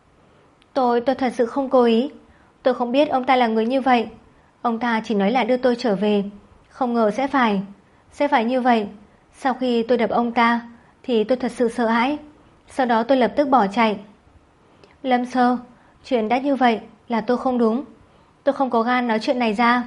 Tôi, tôi thật sự không cố ý. Tôi không biết ông ta là người như vậy. Ông ta chỉ nói là đưa tôi trở về. Không ngờ sẽ phải Sẽ phải như vậy. Sau khi tôi đập ông ta thì tôi thật sự sợ hãi. Sau đó tôi lập tức bỏ chạy. Lâm Sơ, chuyện đã như vậy là tôi không đúng. Tôi không có gan nói chuyện này ra.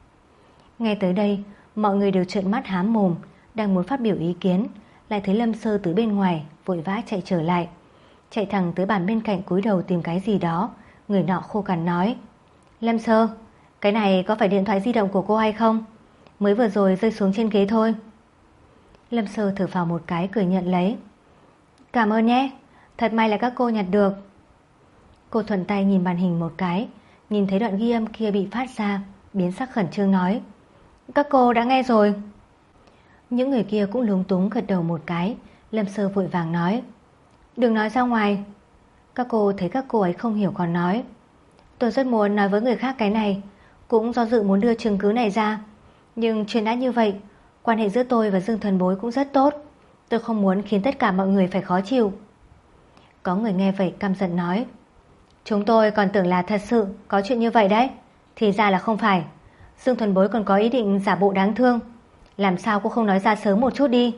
Nghe tới đây, mọi người đều trợn mắt há mồm, đang muốn phát biểu ý kiến, lại thấy Lâm Sơ từ bên ngoài vội vã chạy trở lại. Chạy thẳng tới bàn bên cạnh cúi đầu tìm cái gì đó. Người nọ khô cằn nói: Lâm Sơ, cái này có phải điện thoại di động của cô hay không? Mới vừa rồi rơi xuống trên ghế thôi. Lâm Sơ thở phào một cái cười nhận lấy. Cảm ơn nhé, thật may là các cô nhặt được. Cô thuận tay nhìn màn hình một cái, nhìn thấy đoạn ghi âm kia bị phát ra, biến sắc khẩn trương nói: Các cô đã nghe rồi. Những người kia cũng lúng túng gật đầu một cái. Lâm Sơ vội vàng nói: Đừng nói ra ngoài. Các cô thấy các cô ấy không hiểu còn nói: Tôi rất muốn nói với người khác cái này, cũng do dự muốn đưa chứng cứ này ra. Nhưng chuyện đã như vậy, quan hệ giữa tôi và Dương Thần Bối cũng rất tốt. Tôi không muốn khiến tất cả mọi người phải khó chịu. Có người nghe vậy căm giận nói: Chúng tôi còn tưởng là thật sự có chuyện như vậy đấy. Thì ra là không phải. Dương Thần Bối còn có ý định giả bộ đáng thương. Làm sao cô không nói ra sớm một chút đi?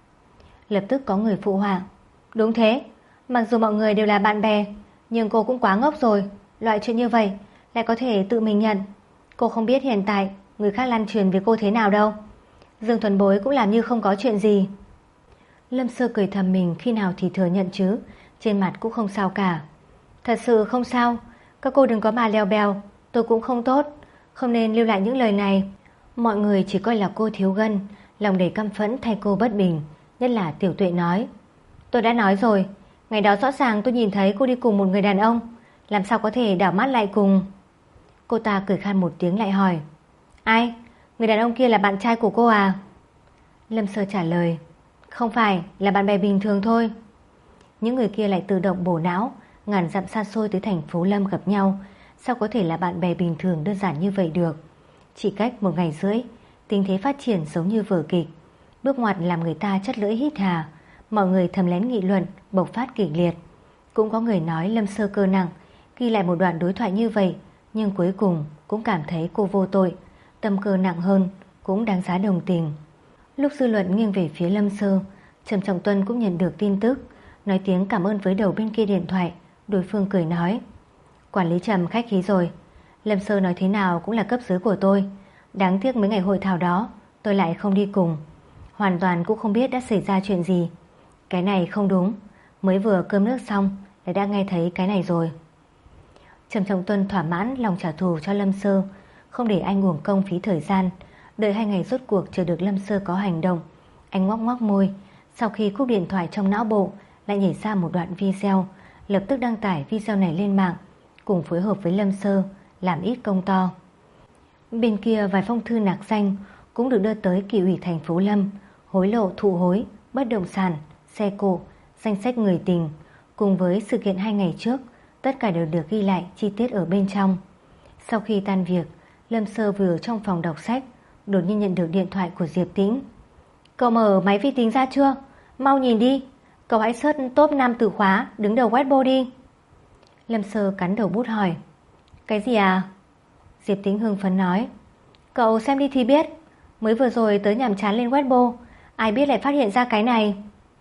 Lập tức có người phụ họa: Đúng thế, mặc dù mọi người đều là bạn bè, nhưng cô cũng quá ngốc rồi. Loại chuyện như vậy lại có thể tự mình nhận. Cô không biết hiện tại người khác lan truyền về cô thế nào đâu. Dương Thuần Bối cũng làm như không có chuyện gì. Lâm Sơ cười thầm mình, khi nào thì thừa nhận chứ. Trên mặt cũng không sao cả. Thật sự không sao. Các cô đừng có mà leo bèo. Tôi cũng không tốt, không nên lưu lại những lời này. Mọi người chỉ coi là cô thiếu gân, lòng đầy căm phẫn thay cô bất bình. Nhất là Tiểu Tuệ nói: Tôi đã nói rồi, ngày đó rõ ràng tôi nhìn thấy cô đi cùng một người đàn ông, làm sao có thể đảo mắt lại cùng. Cô ta cười khan một tiếng lại hỏi: Ai? Người đàn ông kia là bạn trai của cô à? Lâm Sơ trả lời: Không phải, là bạn bè bình thường thôi. Những người kia lại tự động bổ não, ngàn dặm xa xôi tới thành phố Lâm gặp nhau, sao có thể là bạn bè bình thường đơn giản như vậy được. Chỉ cách một ngày rưỡi, tình thế phát triển giống như vở kịch. Bước ngoặt làm người ta chất lưỡi hít hà. Mọi người thầm lén nghị luận, bộc phát kịch liệt. Cũng có người nói Lâm Sơ cơ nặng, ghi lại một đoạn đối thoại như vậy, nhưng cuối cùng cũng cảm thấy cô vô tội. Tâm cơ nặng hơn, cũng đáng giá đồng tình. Lúc dư luận nghiêng về phía Lâm Sơ, Trầm Trọng Tuân cũng nhận được tin tức, nói tiếng cảm ơn với đầu bên kia điện thoại. Đối phương cười nói: Quản lý Trầm khách khí rồi, Lâm Sơ nói thế nào cũng là cấp dưới của tôi. Đáng tiếc mấy ngày hội thảo đó tôi lại không đi cùng, hoàn toàn cũng không biết đã xảy ra chuyện gì. Cái này không đúng, mới vừa cơm nước xong lại đã nghe thấy cái này rồi. Trầm Trọng Tuân thỏa mãn lòng trả thù cho Lâm Sơ, không để anh uổng công phí thời gian. Đợi hai ngày rốt cuộc chờ được Lâm Sơ có hành động, anh ngoắc ngoắc môi. Sau khi cúp điện thoại trong não bộ, lại nhảy ra một đoạn video, lập tức đăng tải video này lên mạng, cùng phối hợp với Lâm Sơ làm ít công to. Bên kia vài phong thư nạc danh cũng được đưa tới Kỷ ủy thành phố Lâm, hối lộ thụ hối, bất động sản, xe cộ, danh sách người tình, cùng với sự kiện hai ngày trước, tất cả đều được ghi lại chi tiết ở bên trong. Sau khi tan việc, Lâm Sơ vừa ở trong phòng đọc sách, đột nhiên nhận được điện thoại của Diệp Tĩnh. Cậu mở máy vi tính ra chưa? Mau nhìn đi, cậu hãy search top năm từ khóa đứng đầu Weibo đi. Lâm Sơ cắn đầu bút hỏi: Cái gì à? Diệp Tĩnh hưng phấn nói: Cậu xem đi thì biết, mới vừa rồi tớ nhàm chán lên Weibo, ai biết lại phát hiện ra cái này.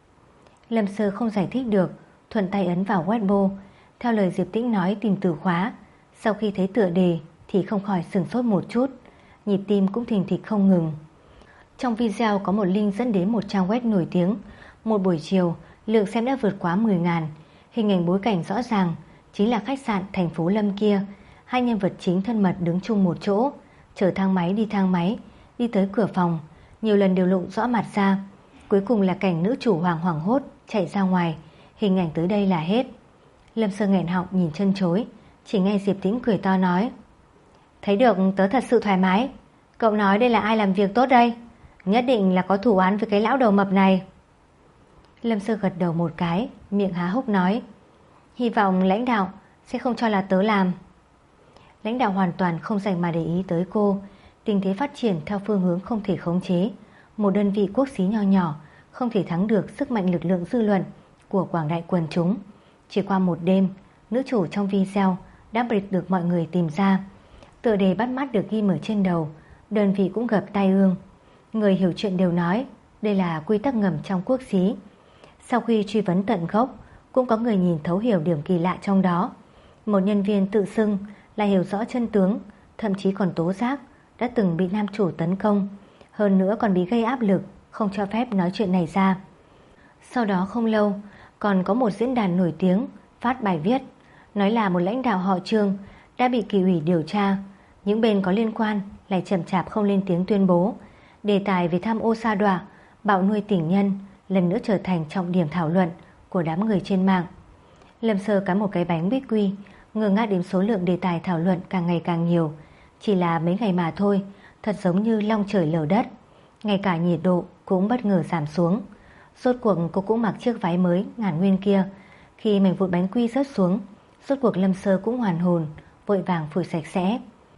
Lâm Sơ không giải thích được, thuận tay ấn vào Weibo. Theo lời Diệp Tĩnh nói tìm từ khóa, sau khi thấy tựa đề thì không khỏi sửng sốt một chút, nhịp tim cũng thình thịch không ngừng. Trong video có một link dẫn đến một trang web nổi tiếng. Một buổi chiều, lượng xem đã vượt quá mười ngàn. Hình ảnh bối cảnh rõ ràng, chính là khách sạn thành phố Lâm kia. Hai nhân vật chính thân mật đứng chung một chỗ, chở thang máy đi thang máy, đi tới cửa phòng, nhiều lần đều lộ rõ mặt ra. Cuối cùng là cảnh nữ chủ hoàng hoảng hốt chạy ra ngoài. Hình ảnh tới đây là hết. Lâm Sơ nghẹn họng nhìn chân chối, chỉ nghe Diệp Tĩnh cười to nói: Thấy được tớ thật sự thoải mái. Cậu nói đây là ai làm việc tốt đây? Nhất định là có thủ án với cái lão đầu mập này. Lâm Sơ gật đầu một cái, miệng há hốc nói: Hy vọng lãnh đạo sẽ không cho là tớ làm. Lãnh đạo hoàn toàn không dành mà để ý tới cô, Tình thế phát triển theo phương hướng không thể khống chế. Một đơn vị quốc xí nho nhỏ không thể thắng được sức mạnh lực lượng dư luận của quảng đại quần chúng. Chỉ qua một đêm, nữ chủ trong video đã bịch được mọi người tìm ra. Tựa đề bắt mắt được ghim ở trên đầu, đơn vị cũng gặp tai ương. Người hiểu chuyện đều nói đây là quy tắc ngầm trong quốc xí. Sau khi truy vấn tận gốc, cũng có người nhìn thấu hiểu điểm kỳ lạ trong đó. Một nhân viên tự xưng là hiểu rõ chân tướng, thậm chí còn tố giác đã từng bị nam chủ tấn công, hơn nữa còn bị gây áp lực không cho phép nói chuyện này ra. Sau đó không lâu, còn có một diễn đàn nổi tiếng phát bài viết nói là một lãnh đạo họ Trương đã bị kỳ ủy điều tra. Những bên có liên quan lại chậm chạp không lên tiếng tuyên bố. Đề tài về tham ô sa đọa, bạo nuôi tình nhân lần nữa trở thành trọng điểm thảo luận của đám người trên mạng. Lâm Sơ cắn một cái bánh bích quy, ngơ ngác đến số lượng đề tài thảo luận càng ngày càng nhiều. Chỉ là mấy ngày mà thôi, thật giống như long trời lở đất. Ngay cả nhiệt độ cũng bất ngờ giảm xuống. Rốt cuộc cô cũng mặc chiếc váy mới ngàn nguyên kia. Khi mảnh vụn bánh quy rớt xuống, rốt cuộc Lâm Sơ cũng hoàn hồn, vội vàng phủi sạch sẽ.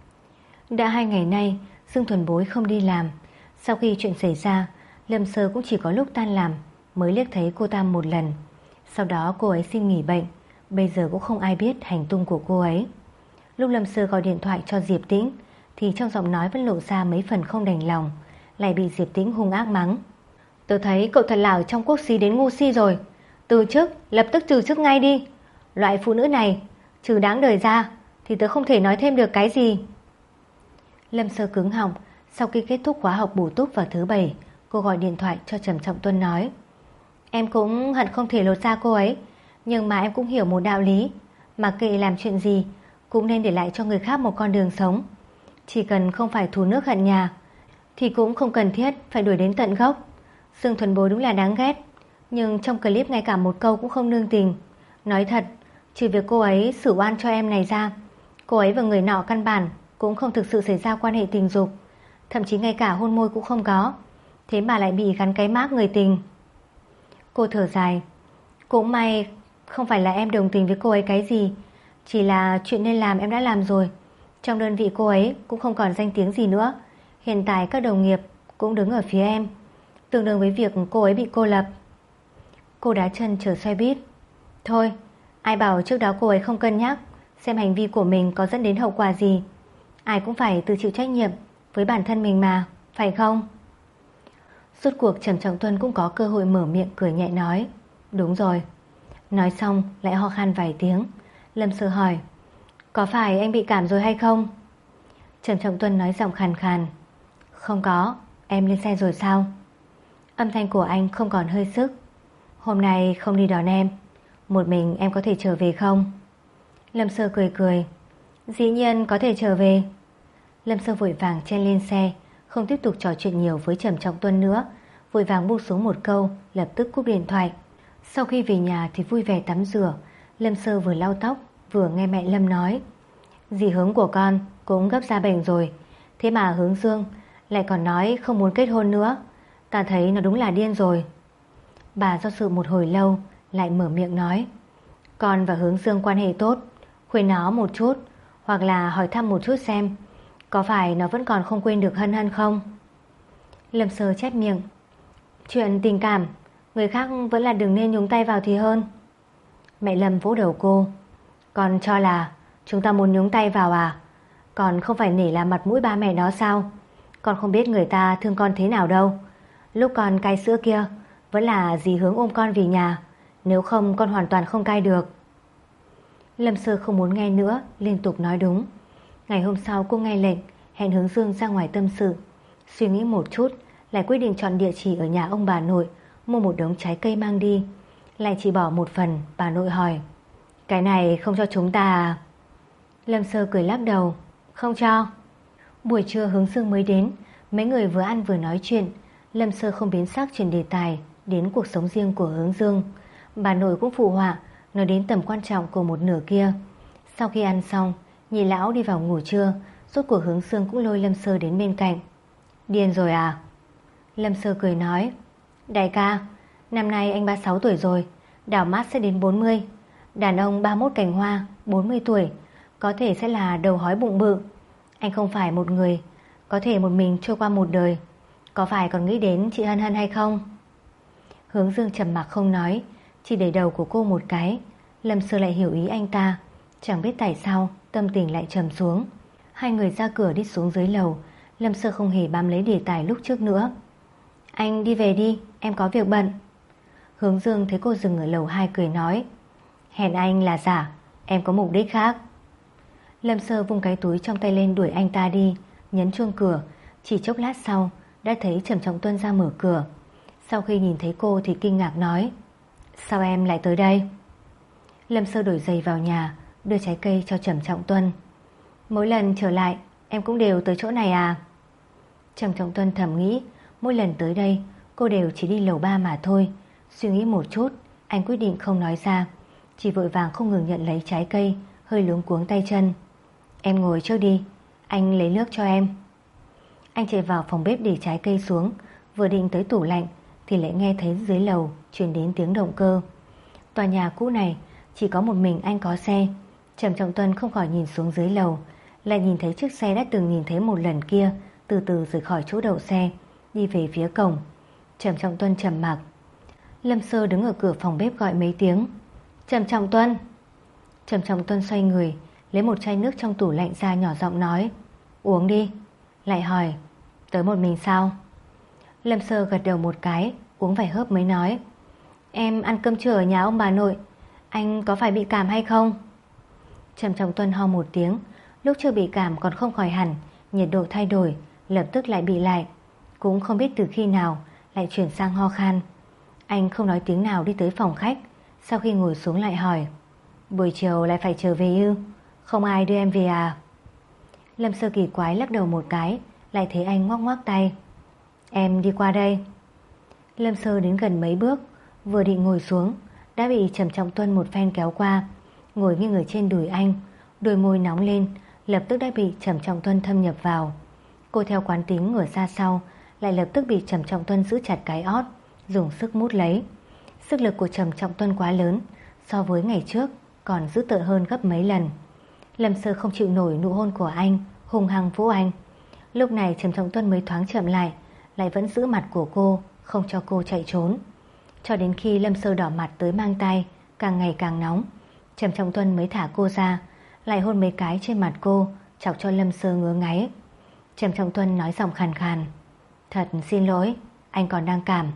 Đã hai ngày nay Dương Thuần Bối không đi làm. Sau khi chuyện xảy ra, Lâm Sơ cũng chỉ có lúc tan làm mới liếc thấy cô ta một lần. Sau đó cô ấy xin nghỉ bệnh. Bây giờ cũng không ai biết hành tung của cô ấy. Lúc Lâm Sơ gọi điện thoại cho Diệp Tĩnh thì trong giọng nói vẫn lộ ra mấy phần không đành lòng. Lại bị Diệp Tĩnh hung ác mắng. Tớ thấy cậu thật là ở trong quốc xí đến ngu si rồi. Từ chức, lập tức từ chức ngay đi. Loại phụ nữ này, trừ đáng đời ra thì tớ không thể nói thêm được cái gì. Lâm Sơ cứng họng. Sau khi kết thúc khóa học bổ túc vào thứ bảy, cô gọi điện thoại cho Trầm Trọng Tuân nói: Em cũng hận không thể lột ra cô ấy, nhưng mà em cũng hiểu một đạo lý. Mặc kệ làm chuyện gì cũng nên để lại cho người khác một con đường sống. Chỉ cần không phải thù nước hận nhà thì cũng không cần thiết phải đuổi đến tận gốc. Dương Thuần Bối đúng là đáng ghét, nhưng trong clip ngay cả một câu cũng không nương tình. Nói thật, trừ việc cô ấy xử oan cho em này ra, cô ấy và người nọ căn bản cũng không thực sự xảy ra quan hệ tình dục, thậm chí ngay cả hôn môi cũng không có. Thế mà lại bị gắn cái mác người tình. Cô thở dài. Cũng may không phải là em đồng tình với cô ấy cái gì, chỉ là chuyện nên làm em đã làm rồi. Trong đơn vị cô ấy cũng không còn danh tiếng gì nữa. Hiện tại các đồng nghiệp cũng đứng ở phía em, tương đương với việc cô ấy bị cô lập. Cô đá chân chờ xe buýt. Thôi, ai bảo trước đó cô ấy không cân nhắc xem hành vi của mình có dẫn đến hậu quả gì. Ai cũng phải tự chịu trách nhiệm với bản thân mình mà, phải không? Rốt cuộc Trầm Trọng Tuân cũng có cơ hội mở miệng cười nhẹ nói: Đúng rồi. Nói xong lại ho khan vài tiếng. Lâm Sơ hỏi: Có phải anh bị cảm rồi hay không? Trầm Trọng Tuân nói giọng khàn khàn: Không có. Em lên xe rồi sao? Âm thanh của anh không còn hơi sức. Hôm nay không đi đón em, một mình em có thể trở về không? Lâm Sơ cười cười: Dĩ nhiên có thể trở về. Lâm Sơ vội vàng chen lên xe, không tiếp tục trò chuyện nhiều với Trầm Trọng Tuân nữa, vội vàng buông xuống một câu, lập tức cúp điện thoại. Sau khi về nhà thì vui vẻ tắm rửa. Lâm Sơ vừa lau tóc vừa nghe mẹ Lâm nói: Dì Hướng của con cũng gấp ra bệnh rồi, thế mà Hướng Dương lại còn nói không muốn kết hôn nữa. Ta thấy nó đúng là điên rồi. Bà do dự một hồi lâu lại mở miệng nói: Con và Hướng Dương quan hệ tốt, khuyên nó một chút, hoặc là hỏi thăm một chút xem có phải nó vẫn còn không quên được Hân Hân không. Lâm Sơ chép miệng: Chuyện tình cảm người khác vẫn là đừng nên nhúng tay vào thì hơn. Mẹ Lâm vỗ đầu cô: Con cho là chúng ta muốn nhúng tay vào à? Còn không phải nể là mặt mũi ba mẹ nó sao? Con không biết người ta thương con thế nào đâu. Lúc con cai sữa kia vẫn là dì Hướng ôm con về nhà, nếu không con hoàn toàn không cai được. Lâm Sơ không muốn nghe nữa, liên tục nói đúng. Ngày hôm sau cô nghe lệnh hẹn Hướng Dương ra ngoài tâm sự. Suy nghĩ một chút lại quyết định chọn địa chỉ ở nhà ông bà nội, mua một đống trái cây mang đi. Lại chỉ bỏ một phần. Bà nội hỏi: Cái này không cho chúng ta à? Lâm Sơ cười lắc đầu: Không cho. Buổi trưa Hướng Dương mới đến, mấy người vừa ăn vừa nói chuyện. Lâm Sơ không biến sắc chuyển đề tài đến cuộc sống riêng của Hướng Dương. Bà nội cũng phụ họa, nói đến tầm quan trọng của một nửa kia. Sau khi ăn xong, nhị lão đi vào ngủ trưa. Rốt cuộc Hướng Dương cũng lôi Lâm Sơ đến bên cạnh. Điên rồi à? Lâm Sơ cười nói: Đại ca, năm nay anh ba mươi sáu tuổi rồi, đảo mắt sẽ đến bốn mươi. Đàn ông ba mươi mốt cành hoa, bốn mươi tuổi có thể sẽ là đầu hói bụng bự. Anh không phải một người có thể một mình trôi qua một đời. Có phải còn nghĩ đến chị Hân Hân hay không? Hướng Dương trầm mặc không nói, chỉ đẩy đầu của cô một cái. Lâm Sơ lại hiểu ý anh ta. Chẳng biết tại sao tâm tình lại trầm xuống. Hai người ra cửa đi xuống dưới lầu. Lâm Sơ không hề bám lấy đề tài lúc trước nữa. Anh đi về đi, em có việc bận. Hướng Dương thấy cô dừng ở lầu hai cười nói, hẹn anh là giả, em có mục đích khác. Lâm Sơ vung cái túi trong tay lên đuổi anh ta đi, nhấn chuông cửa. Chỉ chốc lát sau đã thấy Trầm Trọng Tuân ra mở cửa. Sau khi nhìn thấy cô thì kinh ngạc nói, sao em lại tới đây? Lâm Sơ đổi giày vào nhà, đưa trái cây cho Trầm Trọng Tuân. Mỗi lần trở lại em cũng đều tới chỗ này à? Trầm Trọng Tuân thầm nghĩ, mỗi lần tới đây cô đều chỉ đi lầu ba mà thôi. Suy nghĩ một chút, anh quyết định không nói ra, chỉ vội vàng không ngừng nhận lấy trái cây, hơi luống cuống tay chân. Em ngồi trước đi, anh lấy nước cho em. Anh chạy vào phòng bếp để trái cây xuống, vừa định tới tủ lạnh thì lại nghe thấy dưới lầu truyền đến tiếng động cơ. Tòa nhà cũ này chỉ có một mình anh có xe. Trầm Trọng Tuân không khỏi nhìn xuống dưới lầu, lại nhìn thấy chiếc xe đã từng nhìn thấy một lần kia từ từ rời khỏi chỗ đậu xe, đi về phía cổng. Trầm Trọng Tuân trầm mặc. Lâm Sơ đứng ở cửa phòng bếp gọi mấy tiếng. Trầm Trọng Tuân. Trầm Trọng Tuân xoay người, lấy một chai nước trong tủ lạnh ra, nhỏ giọng nói, uống đi. Lại hỏi, tới một mình sao? Lâm Sơ gật đầu một cái, uống vài hớp mới nói, em ăn cơm trưa ở nhà ông bà nội. Anh có phải bị cảm hay không? Trầm Trọng Tuân ho một tiếng. Lúc chưa bị cảm còn không khỏi hẳn, nhiệt độ thay đổi, lập tức lại bị lại. Cũng không biết từ khi nào lại chuyển sang ho khan. Anh không nói tiếng nào đi tới phòng khách. Sau khi ngồi xuống lại hỏi, buổi chiều lại phải trở về ư? Không ai đưa em về à? Lâm Sơ kỳ quái lắc đầu một cái, lại thấy anh ngoắc ngoắc tay. Em đi qua đây. Lâm Sơ đến gần mấy bước, vừa định ngồi xuống đã bị Trầm Trọng Tuân một phen kéo qua, ngồi nghiêng người trên đùi anh. Đôi môi nóng lên, lập tức đã bị Trầm Trọng Tuân thâm nhập vào. Cô theo quán tính ngửa ra sau, lại lập tức bị Trầm Trọng Tuân giữ chặt cái ót, dùng sức mút lấy. Sức lực của Trầm Trọng Tuân quá lớn, so với ngày trước còn dữ tợn hơn gấp mấy lần. Lâm Sơ không chịu nổi nụ hôn của anh, hung hăng vỗ anh. Lúc này Trầm Trọng Tuân mới thoáng chậm lại, lại vẫn giữ mặt của cô, không cho cô chạy trốn. Cho đến khi Lâm Sơ đỏ mặt tới mang tay, càng ngày càng nóng, Trầm Trọng Tuân mới thả cô ra, lại hôn mấy cái trên mặt cô, chọc cho Lâm Sơ ngứa ngáy. Trầm Trọng Tuân nói giọng khàn khàn, thật xin lỗi, anh còn đang cảm.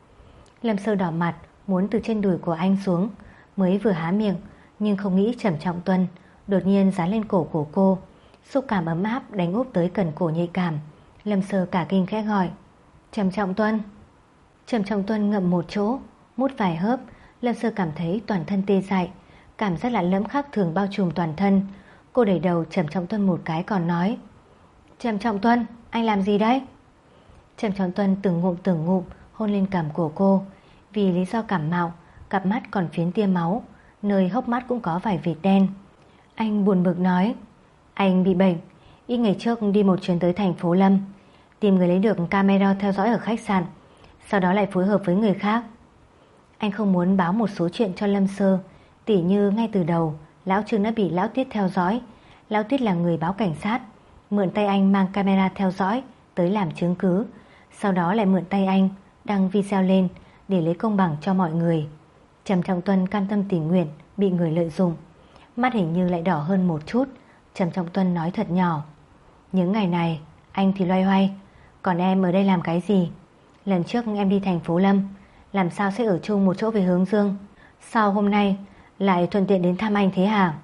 Lâm Sơ đỏ mặt, muốn từ trên đùi của anh xuống, mới vừa há miệng, nhưng không nghĩ Trầm Trọng Tuân đột nhiên dán lên cổ của cô. Xúc cảm ấm áp đánh úp tới cần cổ nhạy cảm. Lâm Sơ cả kinh khẽ gọi, Trầm Trọng Tuân. Trầm Trọng Tuân ngậm một chỗ, mút vài hớp. Lâm Sơ cảm thấy toàn thân tê dại, cảm giác lạ lẫm khác thường bao trùm toàn thân. Cô đẩy đầu Trầm Trọng Tuân một cái còn nói, Trầm Trọng Tuân, anh làm gì đấy? Trầm Trọng Tuân từng ngụm từng ngụm hôn lên cằm của cô. Vì lý do cảm mạo, cặp mắt còn phiến tia máu, nơi hốc mắt cũng có vài vệt đen. Anh buồn bực nói, anh bị bệnh. Ít ngày trước đi một chuyến tới thành phố Lâm, tìm người lấy được camera theo dõi ở khách sạn, sau đó lại phối hợp với người khác. Anh không muốn báo một số chuyện cho Lâm Sơ, tỉ như ngay từ đầu Lão Trương đã bị Lão Tiết theo dõi. Lão Tiết là người báo cảnh sát, mượn tay anh mang camera theo dõi tới làm chứng cứ, sau đó lại mượn tay anh đăng video lên để lấy công bằng cho mọi người. Trầm Trọng Tuân cam tâm tình nguyện bị người lợi dụng. Mắt hình như lại đỏ hơn một chút. Trầm Trọng Tuân nói thật nhỏ, những ngày này anh thì loay hoay, còn em ở đây làm cái gì? Lần trước em đi thành phố Lâm, làm sao sẽ ở chung một chỗ với Hướng Dương? Sao hôm nay lại thuận tiện đến thăm anh thế hả?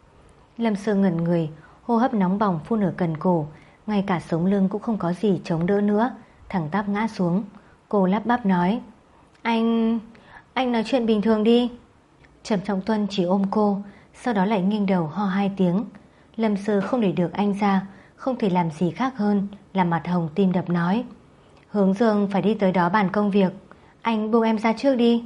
Lâm Sơ ngẩn người, hô hấp nóng bỏng phun ở cần cổ, ngay cả sống lưng cũng không có gì chống đỡ nữa, thẳng tắp ngã xuống. Cô lắp bắp nói, Anh... anh nói chuyện bình thường đi. Trầm Trọng Tuân chỉ ôm cô, sau đó lại nghiêng đầu ho hai tiếng. Lâm Sơ không để được anh ra, không thể làm gì khác hơn là mặt hồng tim đập nói, Hướng Dương phải đi tới đó bàn công việc, anh buông em ra trước đi.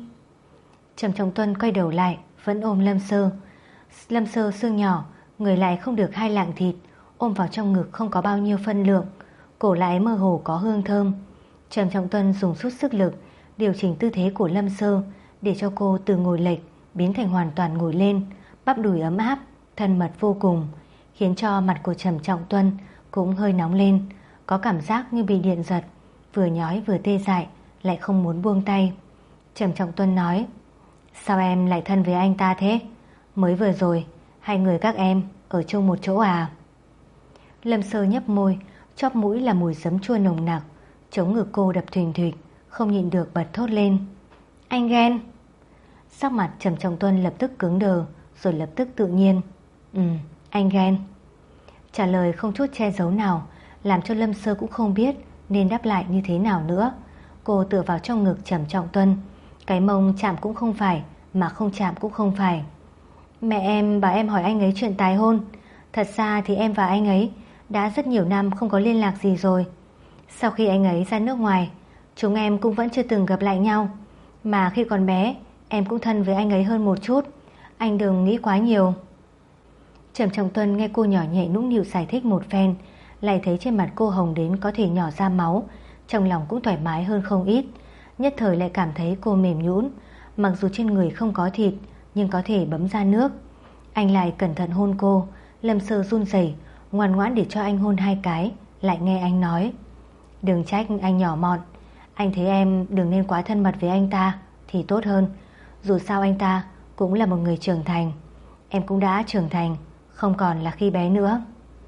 Trầm Trọng Tuân quay đầu lại, vẫn ôm Lâm Sơ. Lâm Sơ xương nhỏ, người lại không được hai lạng thịt, ôm vào trong ngực không có bao nhiêu phân lượng, cổ lại mơ hồ có hương thơm. Trầm Trọng Tuân dùng chút sức lực điều chỉnh tư thế của Lâm Sơ, để cho cô từ ngồi lệch biến thành hoàn toàn ngồi lên, bắp đùi ấm áp, thân mật vô cùng, khiến cho mặt của Trầm Trọng Tuân cũng hơi nóng lên, có cảm giác như bị điện giật, vừa nhói vừa tê dại, lại không muốn buông tay. Trầm Trọng Tuân nói: Sao em lại thân với anh ta thế? Mới vừa rồi hai người các em ở chung một chỗ à? Lâm Sơ nhấp môi, chóp mũi là mùi giấm chua nồng nặc, chống ngực cô đập thình thịch, không nhịn được bật thốt lên: Anh ghen. Sắc mặt Trầm Trọng Tuân lập tức cứng đờ, rồi lập tức tự nhiên: Ừ, anh ghen. Trả lời không chút che giấu nào, làm cho Lâm Sơ cũng không biết nên đáp lại như thế nào nữa. Cô tựa vào trong ngực Trầm Trọng Tuân, cái mông chạm cũng không phải, mà không chạm cũng không phải. Mẹ em bảo em hỏi anh ấy chuyện tái hôn. Thật ra thì em và anh ấy đã rất nhiều năm không có liên lạc gì rồi. Sau khi anh ấy ra nước ngoài, chúng em cũng vẫn chưa từng gặp lại nhau. Mà khi còn bé, em cũng thân với anh ấy hơn một chút. Anh đừng nghĩ quá nhiều. Trầm Trọng Tuân nghe cô nhỏ nhẹ nũng nịu giải thích một phen, lại thấy trên mặt cô hồng đến có thể nhỏ ra máu, trong lòng cũng thoải mái hơn không ít. Nhất thời lại cảm thấy cô mềm nhũn, mặc dù trên người không có thịt nhưng có thể bấm ra nước. Anh lại cẩn thận hôn cô. Lâm Sơ run rẩy, ngoan ngoãn để cho anh hôn hai cái, lại nghe anh nói: Đừng trách anh nhỏ mọn, anh thấy em đừng nên quá thân mật với anh ta thì tốt hơn. Dù sao anh ta cũng là một người trưởng thành, em cũng đã trưởng thành, không còn là khi bé nữa.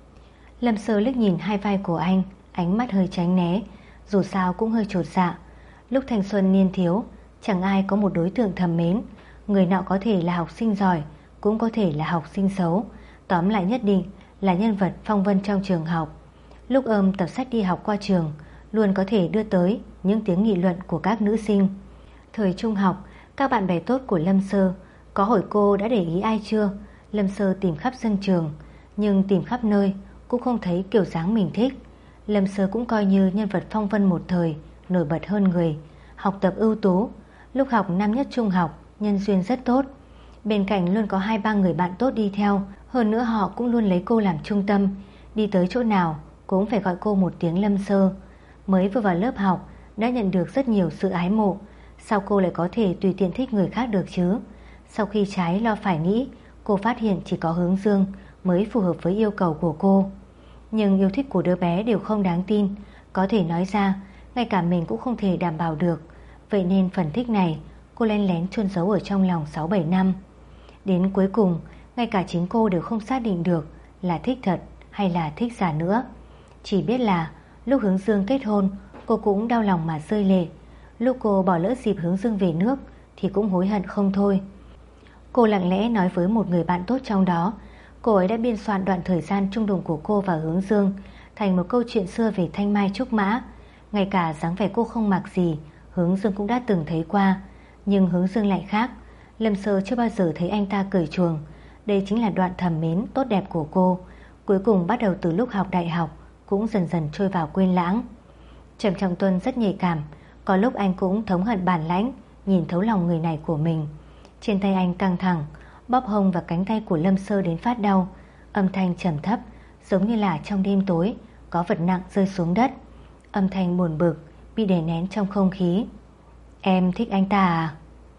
Lâm Sơ liếc nhìn hai vai của anh, ánh mắt hơi tránh né, dù sao cũng hơi chột dạ. Lúc thanh xuân niên thiếu, chẳng ai có một đối tượng thầm mến. Người nọ có thể là học sinh giỏi, cũng có thể là học sinh xấu, tóm lại nhất định là nhân vật phong vân trong trường học. Lúc ôm tập sách đi học qua trường, luôn có thể đưa tới những tiếng nghị luận của các nữ sinh. Thời trung học, các bạn bè tốt của Lâm Sơ có hỏi cô đã để ý ai chưa. Lâm Sơ tìm khắp sân trường, nhưng tìm khắp nơi cũng không thấy kiểu dáng mình thích. Lâm Sơ cũng coi như nhân vật phong vân một thời, nổi bật hơn người, học tập ưu tú. Lúc học năm nhất trung học, nhân duyên rất tốt, bên cạnh luôn có hai ba người bạn tốt đi theo. Hơn nữa họ cũng luôn lấy cô làm trung tâm, đi tới chỗ nào cũng phải gọi cô một tiếng Lâm Sơ. Mới vừa vào lớp học đã nhận được rất nhiều sự ái mộ, sao cô lại có thể tùy tiện thích người khác được chứ? Sau khi trái lo phải nghĩ, cô phát hiện chỉ có Hướng Dương mới phù hợp với yêu cầu của cô. Nhưng yêu thích của đứa bé đều không đáng tin, có thể nói ra ngay cả mình cũng không thể đảm bảo được. Vậy nên phần thích này cô len lén chôn giấu ở trong lòng sáu bảy năm. Đến cuối cùng, ngay cả chính cô đều không xác định được là thích thật hay là thích giả nữa. Chỉ biết là lúc Hướng Dương kết hôn, cô cũng đau lòng mà rơi lệ. Lúc cô bỏ lỡ dịp Hướng Dương về nước thì cũng hối hận không thôi. Cô lặng lẽ nói với một người bạn tốt trong đó, cô ấy đã biên soạn đoạn thời gian chung đụng của cô và Hướng Dương thành một câu chuyện xưa về thanh mai trúc mã. Ngay cả dáng vẻ cô không mặc gì, Hướng Dương cũng đã từng thấy qua. Nhưng Hướng Dương lại khác, Lâm Sơ chưa bao giờ thấy anh ta cởi chuồng. Đây chính là đoạn thầm mến tốt đẹp của cô, cuối cùng bắt đầu từ lúc học đại học, cũng dần dần trôi vào quên lãng. Trầm Trọng Tuân rất nhạy cảm, có lúc anh cũng thống hận bản lãnh, nhìn thấu lòng người này của mình. Trên tay anh căng thẳng, bóp hông và cánh tay của Lâm Sơ đến phát đau. Âm thanh trầm thấp, giống như là trong đêm tối có vật nặng rơi xuống đất. Âm thanh buồn bực bị đè nén trong không khí. Em thích anh ta à?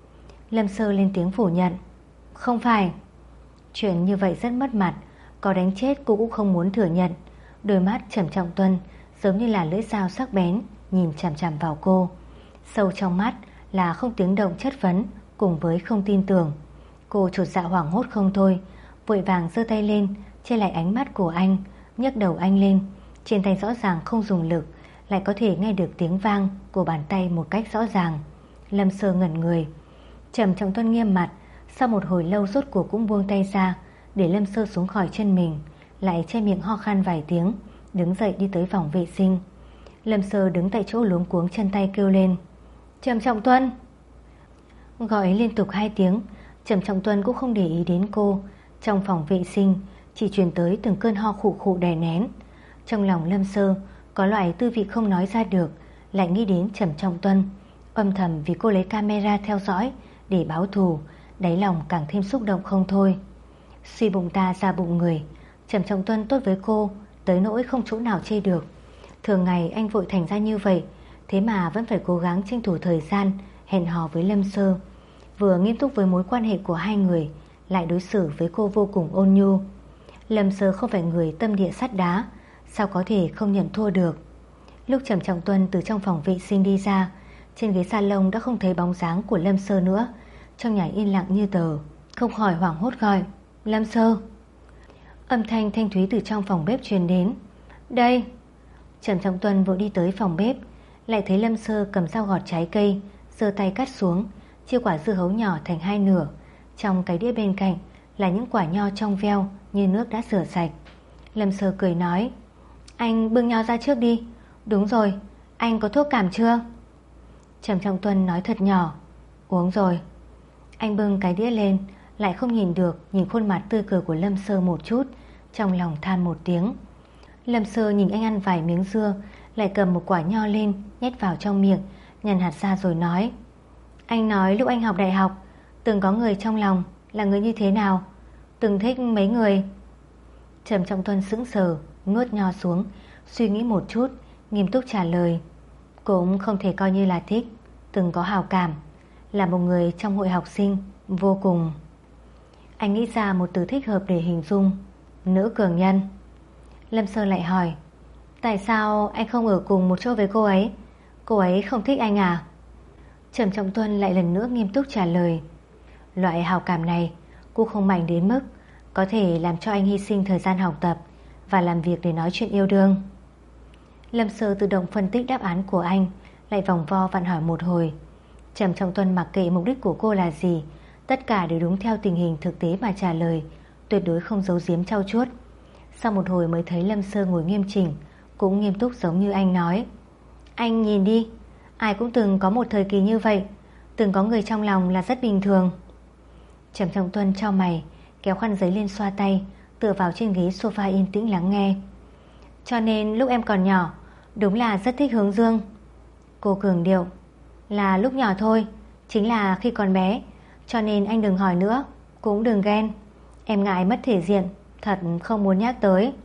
Lâm Sơ lên tiếng phủ nhận. Không phải. Chuyện như vậy rất mất mặt, có đánh chết cô cũng không muốn thừa nhận. Đôi mắt Trầm Trọng Tuân giống như là lưỡi dao sắc bén, nhìn chằm chằm vào cô. Sâu trong mắt là không tiếng động chất vấn cùng với không tin tưởng. Cô chột dạ hoảng hốt không thôi, vội vàng giơ tay lên che lại ánh mắt của anh, nhấc đầu anh lên. Trên tay rõ ràng không dùng lực, lại có thể nghe được tiếng vang của bàn tay một cách rõ ràng. Lâm Sơ ngẩn người. Trầm Trọng Tuân nghiêm mặt, sau một hồi lâu rốt cuộc cũng buông tay ra, để Lâm Sơ xuống khỏi chân mình, lại che miệng ho khan vài tiếng, đứng dậy đi tới phòng vệ sinh. Lâm Sơ đứng tại chỗ luống cuống chân tay kêu lên. Trầm Trọng Tuân! Gọi liên tục hai tiếng, Trầm Trọng Tuân cũng không để ý đến cô. Trong phòng vệ sinh chỉ truyền tới từng cơn ho khụ khụ đè nén. Trong lòng Lâm Sơ có loại tư vị không nói ra được, lại nghĩ đến Trầm Trọng Tuân. Âm thầm vì cô lấy camera theo dõi để báo thù, đáy lòng càng thêm xúc động không thôi. Suy bụng ta ra bụng người, Trầm Trọng Tuân tốt với cô tới nỗi không chỗ nào chê được. Thường ngày anh vội thành ra như vậy, thế mà vẫn phải cố gắng tranh thủ thời gian hẹn hò với Lâm Sơ. Vừa nghiêm túc với mối quan hệ của hai người, lại đối xử với cô vô cùng ôn nhu. Lâm Sơ không phải người tâm địa sắt đá, sao có thể không nhận thua được. Lúc Trầm Trọng Tuân từ trong phòng vệ sinh đi ra, trên ghế salon đã không thấy bóng dáng của Lâm Sơ nữa. Trong nhà yên lặng như tờ, không khỏi hoảng hốt gọi: Lâm Sơ. Âm thanh thanh thúy từ trong phòng bếp truyền đến: Đây. Trầm Trọng Tuân vội đi tới phòng bếp, lại thấy Lâm Sơ cầm dao gọt trái cây, giơ tay cắt xuống, chia quả dưa hấu nhỏ thành hai nửa. Trong cái đĩa bên cạnh là những quả nho trong veo như nước đã rửa sạch. Lâm Sơ cười nói: Anh bưng nho ra trước đi. Đúng rồi, anh có thuốc cảm chưa? Trầm Trọng Tuân nói thật nhỏ: Uống rồi. Anh bưng cái đĩa lên, lại không nhìn được, nhìn khuôn mặt tươi cười của Lâm Sơ một chút, trong lòng than một tiếng. Lâm Sơ nhìn anh ăn vài miếng dưa, lại cầm một quả nho lên, nhét vào trong miệng, nhằn hạt ra rồi nói: Anh nói lúc anh học đại học từng có người trong lòng, là người như thế nào? Từng thích mấy người? Trầm Trọng Tuân sững sờ, nuốt nho xuống, suy nghĩ một chút, nghiêm túc trả lời: Cũng không thể coi như là thích, từng có hào cảm, là một người trong hội học sinh, vô cùng. Anh nghĩ ra một từ thích hợp để hình dung: nữ cường nhân. Lâm Sơ lại hỏi: Tại sao anh không ở cùng một chỗ với cô ấy? Cô ấy không thích anh à? Trầm Trọng Tuân lại lần nữa nghiêm túc trả lời: Loại hào cảm này cô không mạnh đến mức có thể làm cho anh hy sinh thời gian học tập và làm việc để nói chuyện yêu đương. Lâm Sơ tự động phân tích đáp án của anh, lại vòng vo vặn hỏi một hồi. Trầm Trọng Tuân mặc kệ mục đích của cô là gì, tất cả đều đúng theo tình hình thực tế mà trả lời, tuyệt đối không giấu giếm trau chuốt. Sau một hồi mới thấy Lâm Sơ ngồi nghiêm chỉnh, cũng nghiêm túc giống như anh nói: Anh nhìn đi, ai cũng từng có một thời kỳ như vậy, từng có người trong lòng là rất bình thường. Trầm Trọng Tuân chau mày, kéo khăn giấy lên xoa tay, tựa vào trên ghế sofa yên tĩnh lắng nghe. Cho nên lúc em còn nhỏ, đúng là rất thích hướng dương. Cô cường điệu: Là lúc nhỏ thôi, chính là khi còn bé, cho nên anh đừng hỏi nữa, cũng đừng ghen. Em ngại mất thể diện, thật không muốn nhắc tới.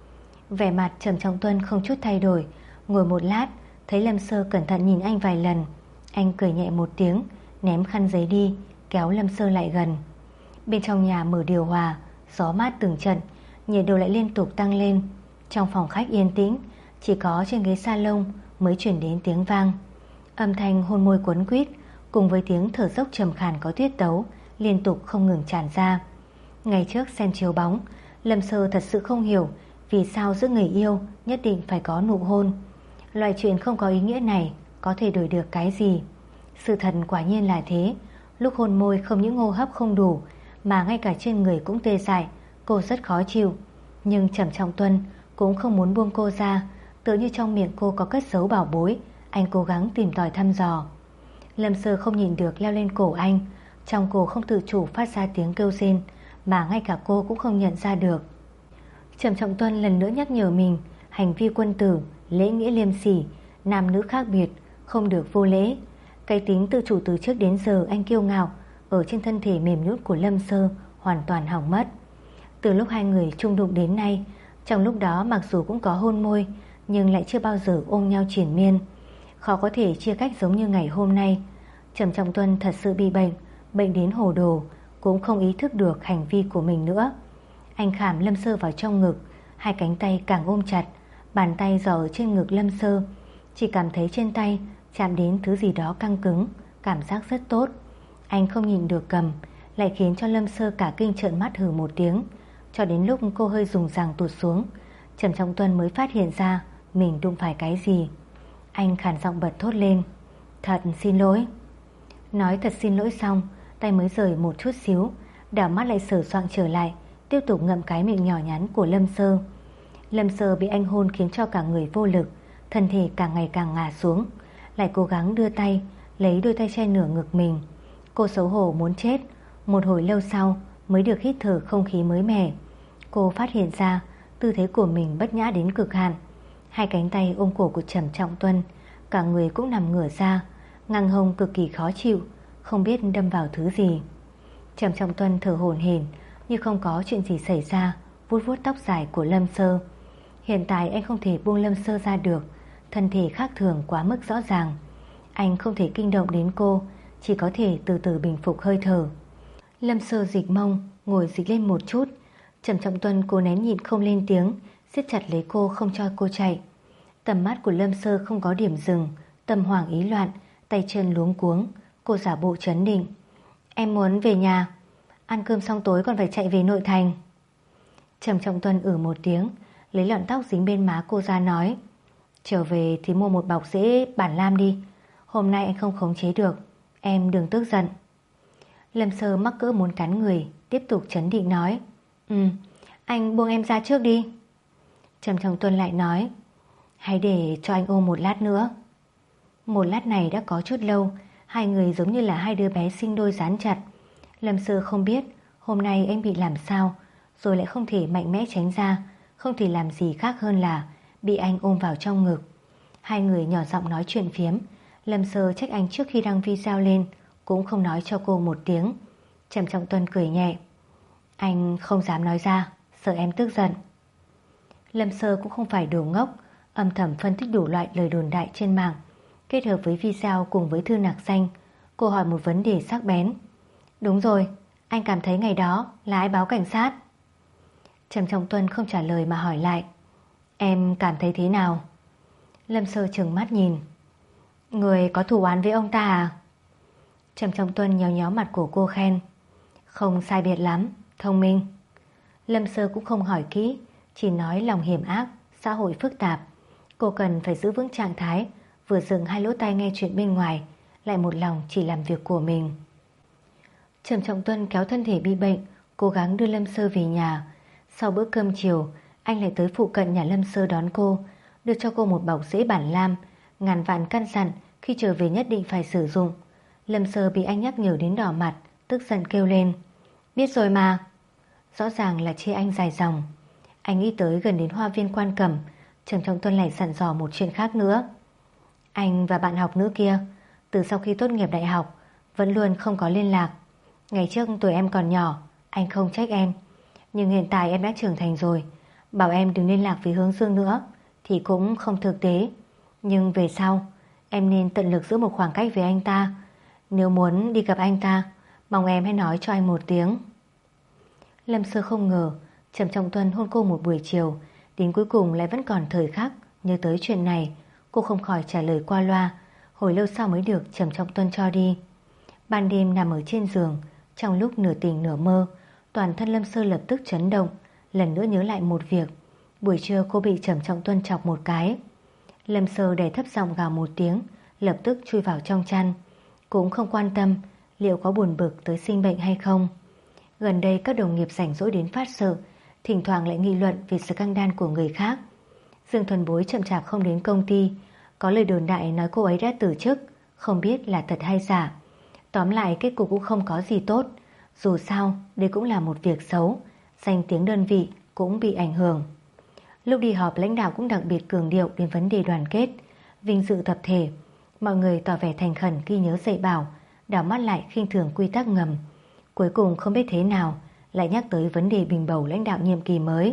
Vẻ mặt Trầm Trọng Tuân không chút thay đổi, ngồi một lát, thấy Lâm Sơ cẩn thận nhìn anh vài lần, anh cười nhẹ một tiếng, ném khăn giấy đi, kéo Lâm Sơ lại gần. Bên trong nhà mở điều hòa, gió mát từng trận, nhiệt độ lại liên tục tăng lên. Trong phòng khách yên tĩnh, chỉ có trên ghế salon mới chuyển đến tiếng vang. Âm thanh hôn môi quấn quýt cùng với tiếng thở dốc trầm khàn có tiết tấu liên tục không ngừng tràn ra. Ngày trước xem chiếu bóng, Lâm Sơ thật sự không hiểu vì sao giữa người yêu nhất định phải có nụ hôn. Loại chuyện không có ý nghĩa này có thể đổi được cái gì? Sự thật quả nhiên là thế. Lúc hôn môi không những hô hấp không đủ, mà ngay cả trên người cũng tê dại, cô rất khó chịu. Nhưng Trầm Trọng Tuân cũng không muốn buông cô ra, tựa như trong miệng cô có cất giấu bảo bối, anh cố gắng tìm tòi thăm dò. Lâm Sơ không nhìn được leo lên cổ anh, trong cổ không tự chủ phát ra tiếng kêu rên, mà ngay cả cô cũng không nhận ra được. Trầm Trọng Tuân lần nữa nhắc nhở mình, hành vi quân tử, lễ nghĩa liêm sỉ, nam nữ khác biệt, không được vô lễ. Cái tính tự chủ từ trước đến giờ anh kiêu ngạo ở trên thân thể mềm nhũn của Lâm Sơ hoàn toàn hỏng mất. Từ lúc hai người chung đụng đến nay, trong lúc đó mặc dù cũng có hôn môi, nhưng lại chưa bao giờ ôm nhau triền miên. Khó có thể chia cách giống như ngày hôm nay. Trầm Trọng Tuân thật sự bị bệnh, bệnh đến hồ đồ, cũng không ý thức được hành vi của mình nữa. Anh khảm Lâm Sơ vào trong ngực, hai cánh tay càng ôm chặt, bàn tay giở ở trên ngực Lâm Sơ, chỉ cảm thấy trên tay chạm đến thứ gì đó căng cứng, cảm giác rất tốt. Anh không nhìn được cầm, lại khiến cho Lâm Sơ cả kinh trợn mắt hừ một tiếng. Cho đến lúc cô hơi rùng ràng tụt xuống, Trầm Trọng Tuân mới phát hiện ra mình đụng phải cái gì. Anh khàn giọng bật thốt lên: Thật xin lỗi. Nói thật xin lỗi xong, tay mới rời một chút xíu, đảo mắt lại sờ soạng trở lại, tiếp tục ngậm cái miệng nhỏ nhắn của Lâm Sơ. Lâm Sơ bị anh hôn khiến cho cả người vô lực, thân thể càng ngày càng ngả xuống, lại cố gắng đưa tay lấy đôi tay che nửa ngực mình. Cô xấu hổ muốn chết. Một hồi lâu sau mới được hít thở không khí mới mẻ. Cô phát hiện ra tư thế của mình bất nhã đến cực hạn. Hai cánh tay ôm cổ của Trầm Trọng Tuân, cả người cũng nằm ngửa ra, ngang hông cực kỳ khó chịu, không biết đâm vào thứ gì. Trầm Trọng Tuân thở hổn hển như không có chuyện gì xảy ra, vuốt vuốt tóc dài của Lâm Sơ. Hiện tại anh không thể buông Lâm Sơ ra được, thân thể khác thường quá mức rõ ràng. Anh không thể kinh động đến cô, chỉ có thể từ từ bình phục hơi thở. Lâm Sơ dịch mông, ngồi dịch lên một chút. Trầm Trọng Tuân cố nén nhịn không lên tiếng, siết chặt lấy cô không cho cô chạy. Tầm mắt của Lâm Sơ không có điểm dừng, tâm hoảng ý loạn, tay chân luống cuống. Cô giả bộ trấn định. Em muốn về nhà. Ăn cơm xong tối còn phải chạy về nội thành. Trầm Trọng Tuân ử một tiếng, lấy lọn tóc dính bên má cô ra nói. Trở về thì mua một bọc rễ bản lam đi. Hôm nay anh không khống chế được. Em đừng tức giận. Lâm Sơ mắc cỡ muốn cắn người, tiếp tục trấn định nói. Ừ, anh buông em ra trước đi. Trầm Trọng Tuân lại nói. Hãy để cho anh ôm một lát nữa. Một lát này đã có chút lâu. Hai người giống như là hai đứa bé sinh đôi dán chặt. Lâm Sơ không biết hôm nay anh bị làm sao, rồi lại không thể mạnh mẽ tránh ra, không thể làm gì khác hơn là bị anh ôm vào trong ngực. Hai người nhỏ giọng nói chuyện phiếm. Lâm Sơ trách anh trước khi đăng video lên cũng không nói cho cô một tiếng. Trầm Trọng Tuân cười nhẹ. Anh không dám nói ra, sợ em tức giận. Lâm Sơ cũng không phải đồ ngốc, âm thầm phân tích đủ loại lời đồn đại trên mạng. Kết hợp với video cùng với thư nạc danh, cô hỏi một vấn đề sắc bén. Đúng rồi, anh cảm thấy ngày đó là ai báo cảnh sát? Trầm Trọng Tuân không trả lời mà hỏi lại. Em cảm thấy thế nào? Lâm Sơ trừng mắt nhìn. Người có thù oán với ông ta à? Trầm Trọng Tuân nhéo nhéo mặt của cô khen. Không sai biệt lắm, thông minh. Lâm Sơ cũng không hỏi kỹ, chỉ nói lòng hiểm ác, xã hội phức tạp. Cô cần phải giữ vững trạng thái, vừa dựng hai lỗ tai nghe chuyện bên ngoài, lại một lòng chỉ làm việc của mình. Trầm Trọng Tuân kéo thân thể bị bệnh, cố gắng đưa Lâm Sơ về nhà. Sau bữa cơm chiều, anh lại tới phụ cận nhà Lâm Sơ đón cô, đưa cho cô một bọc rễ bản lam, ngàn vạn căn dặn khi trở về nhất định phải sử dụng. Lâm Sơ bị anh nhắc nhở đến đỏ mặt, tức giận kêu lên. Biết rồi mà. Rõ ràng là chê anh dài dòng. Anh nghĩ tới gần đến hoa viên Quan Cẩm, Trầm Trọng Tuân lại dặn dò một chuyện khác nữa. Anh và bạn học nữ kia, từ sau khi tốt nghiệp đại học, vẫn luôn không có liên lạc. Ngày trước tuổi em còn nhỏ, anh không trách em. Nhưng hiện tại em đã trưởng thành rồi, bảo em đừng liên lạc với Hướng Dương nữa thì cũng không thực tế. Nhưng về sau, em nên tận lực giữ một khoảng cách với anh ta. Nếu muốn đi gặp anh ta, mong em hãy nói cho anh một tiếng. Lâm Sơ không ngờ Trầm Trọng Tuân hôn cô một buổi chiều, đến cuối cùng lại vẫn còn thời khắc nhớ tới chuyện này. Cô không khỏi trả lời qua loa, hồi lâu sau mới được Trầm Trọng Tuân cho đi. Ban đêm nằm ở trên giường, trong lúc nửa tỉnh nửa mơ, toàn thân Lâm Sơ lập tức chấn động, lần nữa nhớ lại một việc. Buổi trưa cô bị Trầm Trọng Tuân chọc một cái. Lâm Sơ đè thấp giọng gào một tiếng, lập tức chui vào trong chăn. Cũng không quan tâm liệu có buồn bực tới sinh bệnh hay không. Gần đây các đồng nghiệp rảnh rỗi đến phát sợ, thỉnh thoảng lại nghị luận về scandal của người khác. Dương Thuần Bối chậm chạp không đến công ty, có lời đồn đại nói cô ấy đã từ chức, không biết là thật hay giả. Tóm lại kết cục cũng không có gì tốt. Dù sao đây cũng là một việc xấu, danh tiếng đơn vị cũng bị ảnh hưởng. Lúc đi họp lãnh đạo cũng đặc biệt cường điệu đến vấn đề đoàn kết, vinh dự tập thể. Mọi người tỏ vẻ thành khẩn ghi nhớ dạy bảo, đảo mắt lại khinh thường quy tắc ngầm. Cuối cùng không biết thế nào lại nhắc tới vấn đề bình bầu lãnh đạo nhiệm kỳ mới.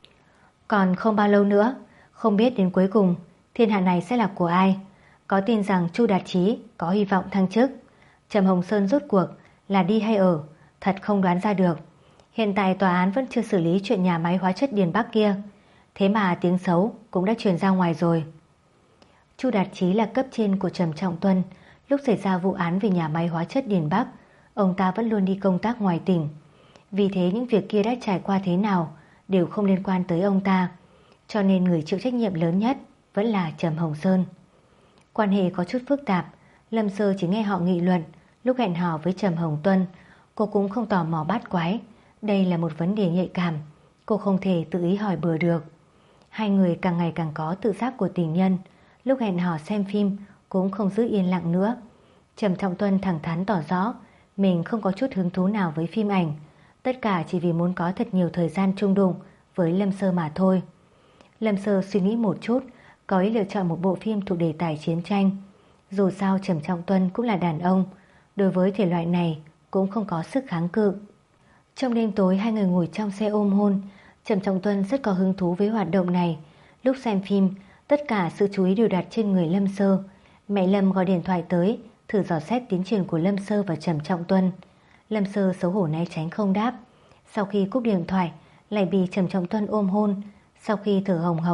Còn không bao lâu nữa, không biết đến cuối cùng thiên hạ này sẽ là của ai. Có tin rằng Chu Đạt Chí có hy vọng thăng chức. Trầm Hồng Sơn rốt cuộc là đi hay ở, thật không đoán ra được. Hiện tại tòa án vẫn chưa xử lý chuyện nhà máy hóa chất Điền Bắc kia, thế mà tiếng xấu cũng đã truyền ra ngoài rồi. Chu Đạt Chí là cấp trên của Trầm Trọng Tuân. Lúc xảy ra vụ án về nhà máy hóa chất Điền Bắc, ông ta vẫn luôn đi công tác ngoài tỉnh. Vì thế những việc kia đã trải qua thế nào đều không liên quan tới ông ta, cho nên người chịu trách nhiệm lớn nhất vẫn là Trầm Hồng Sơn. Quan hệ có chút phức tạp. Lâm Sơ chỉ nghe họ nghị luận. Lúc hẹn hò với Trầm Hồng Tuân, cô cũng không tò mò bát quái. Đây là một vấn đề nhạy cảm, cô không thể tự ý hỏi bừa được. Hai người càng ngày càng có tự giác của tình nhân. Lúc hẹn hò xem phim cũng không giữ yên lặng nữa. Trầm Trọng Tuân thẳng thắn tỏ rõ mình không có chút hứng thú nào với phim ảnh, tất cả chỉ vì muốn có thật nhiều thời gian chung đụng với Lâm Sơ mà thôi. Lâm Sơ suy nghĩ một chút, có ý lựa chọn một bộ phim thuộc đề tài chiến tranh. Dù sao Trầm Trọng Tuân cũng là đàn ông, đối với thể loại này cũng không có sức kháng cự. Trong đêm tối hai người ngồi trong xe ôm hôn. Trầm Trọng Tuân rất có hứng thú với hoạt động này. Lúc xem phim, tất cả sự chú ý đều đặt trên người Lâm Sơ. Mẹ Lâm gọi điện thoại tới, thử dò xét tiến triển của Lâm Sơ và Trầm Trọng Tuân. Lâm Sơ xấu hổ né tránh không đáp. Sau khi cúp điện thoại, lại bị Trầm Trọng Tuân ôm hôn. Sau khi thở hồng hộc,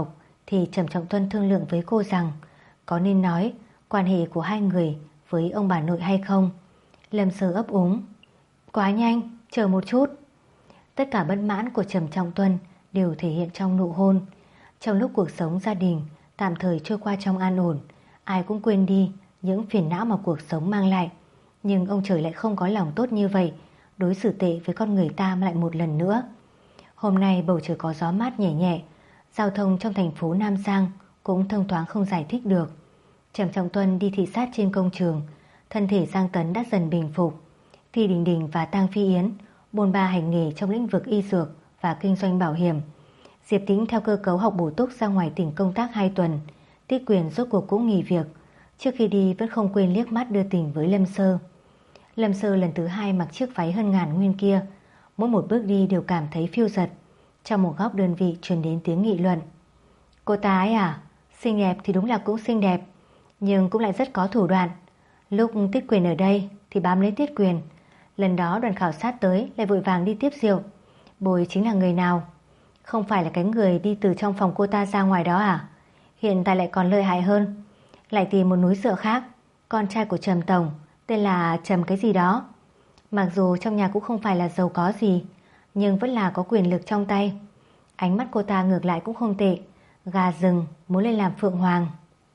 thì Trầm Trọng Tuân thương lượng với cô rằng có nên nói quan hệ của hai người với ông bà nội hay không. Lâm Sơ ấp úng: Quá nhanh, chờ một chút. Tất cả bất mãn của Trầm Trọng Tuân đều thể hiện trong nụ hôn. Trong lúc cuộc sống gia đình tạm thời trôi qua trong an ổn, ai cũng quên đi những phiền não mà cuộc sống mang lại. Nhưng ông trời lại không có lòng tốt như vậy, đối xử tệ với con người ta lại một lần nữa. Hôm nay bầu trời có gió mát nhẹ nhẹ, giao thông trong thành phố Nam Giang cũng thông thoáng không giải thích được. Trầm Trọng Tuân đi thị sát trên công trường, thân thể Giang Tấn đã dần bình phục. Thi Đình Đình và Tang Phi Yến bôn ba hành nghề trong lĩnh vực y dược và kinh doanh bảo hiểm. Diệp Tĩnh theo cơ cấu học bổ túc ra ngoài tỉnh công tác hai tuần. Tiết Quyền rốt cuộc cũng nghỉ việc. Trước khi đi vẫn không quên liếc mắt đưa tình với Lâm Sơ. Lâm Sơ lần thứ hai mặc chiếc váy hơn ngàn nguyên kia, mỗi một bước đi đều cảm thấy phiêu dật. Trong một góc đơn vị truyền đến tiếng nghị luận: Cô ta ấy à, xinh đẹp thì đúng là cũng xinh đẹp, nhưng cũng lại rất có thủ đoạn. Lúc Tiết Quyền ở đây thì bám lấy Tiết Quyền, lần đó đoàn khảo sát tới lại vội vàng đi tiếp rượu. Bồi chính là người nào? Không phải là cái người đi từ trong phòng cô ta ra ngoài đó à? Hiện tại lại còn lợi hại hơn, lại tìm một núi rượu khác, con trai của Trầm Tổng, tên là Trầm cái gì đó. Mặc dù trong nhà cũng không phải là giàu có gì, nhưng vẫn là có quyền lực trong tay. Ánh mắt cô ta ngược lại cũng không tệ, gà rừng muốn lên làm phượng hoàng.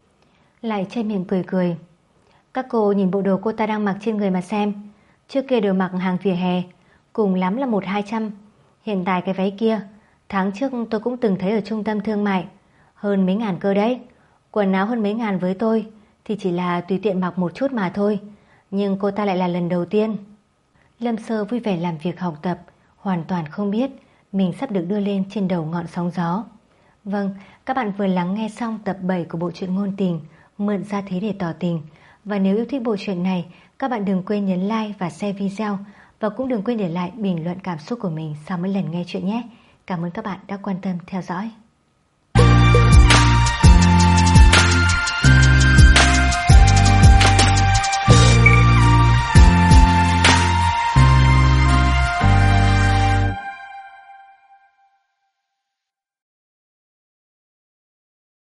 Lại che miệng cười cười: Các cô nhìn bộ đồ cô ta đang mặc trên người mà xem. Trước kia đều mặc hàng vỉa hè, cùng lắm là một hai trăm. Hiện tại cái váy kia, tháng trước tôi cũng từng thấy ở trung tâm thương mại, hơn mấy ngàn cơ đấy. Quần áo hơn mấy ngàn với tôi thì chỉ là tùy tiện mặc một chút mà thôi, nhưng cô ta lại là lần đầu tiên. Lâm Sơ vui vẻ làm việc học tập, hoàn toàn không biết mình sắp được đưa lên trên đầu ngọn sóng gió. Vâng, các bạn vừa lắng nghe xong tập bảy của bộ truyện ngôn tình Mượn Ra Thế Để Tỏ Tình. Và nếu yêu thích bộ truyện này, các bạn đừng quên nhấn like và share video, và cũng đừng quên để lại bình luận cảm xúc của mình sau mỗi lần nghe chuyện nhé. Cảm ơn các bạn đã quan tâm theo dõi.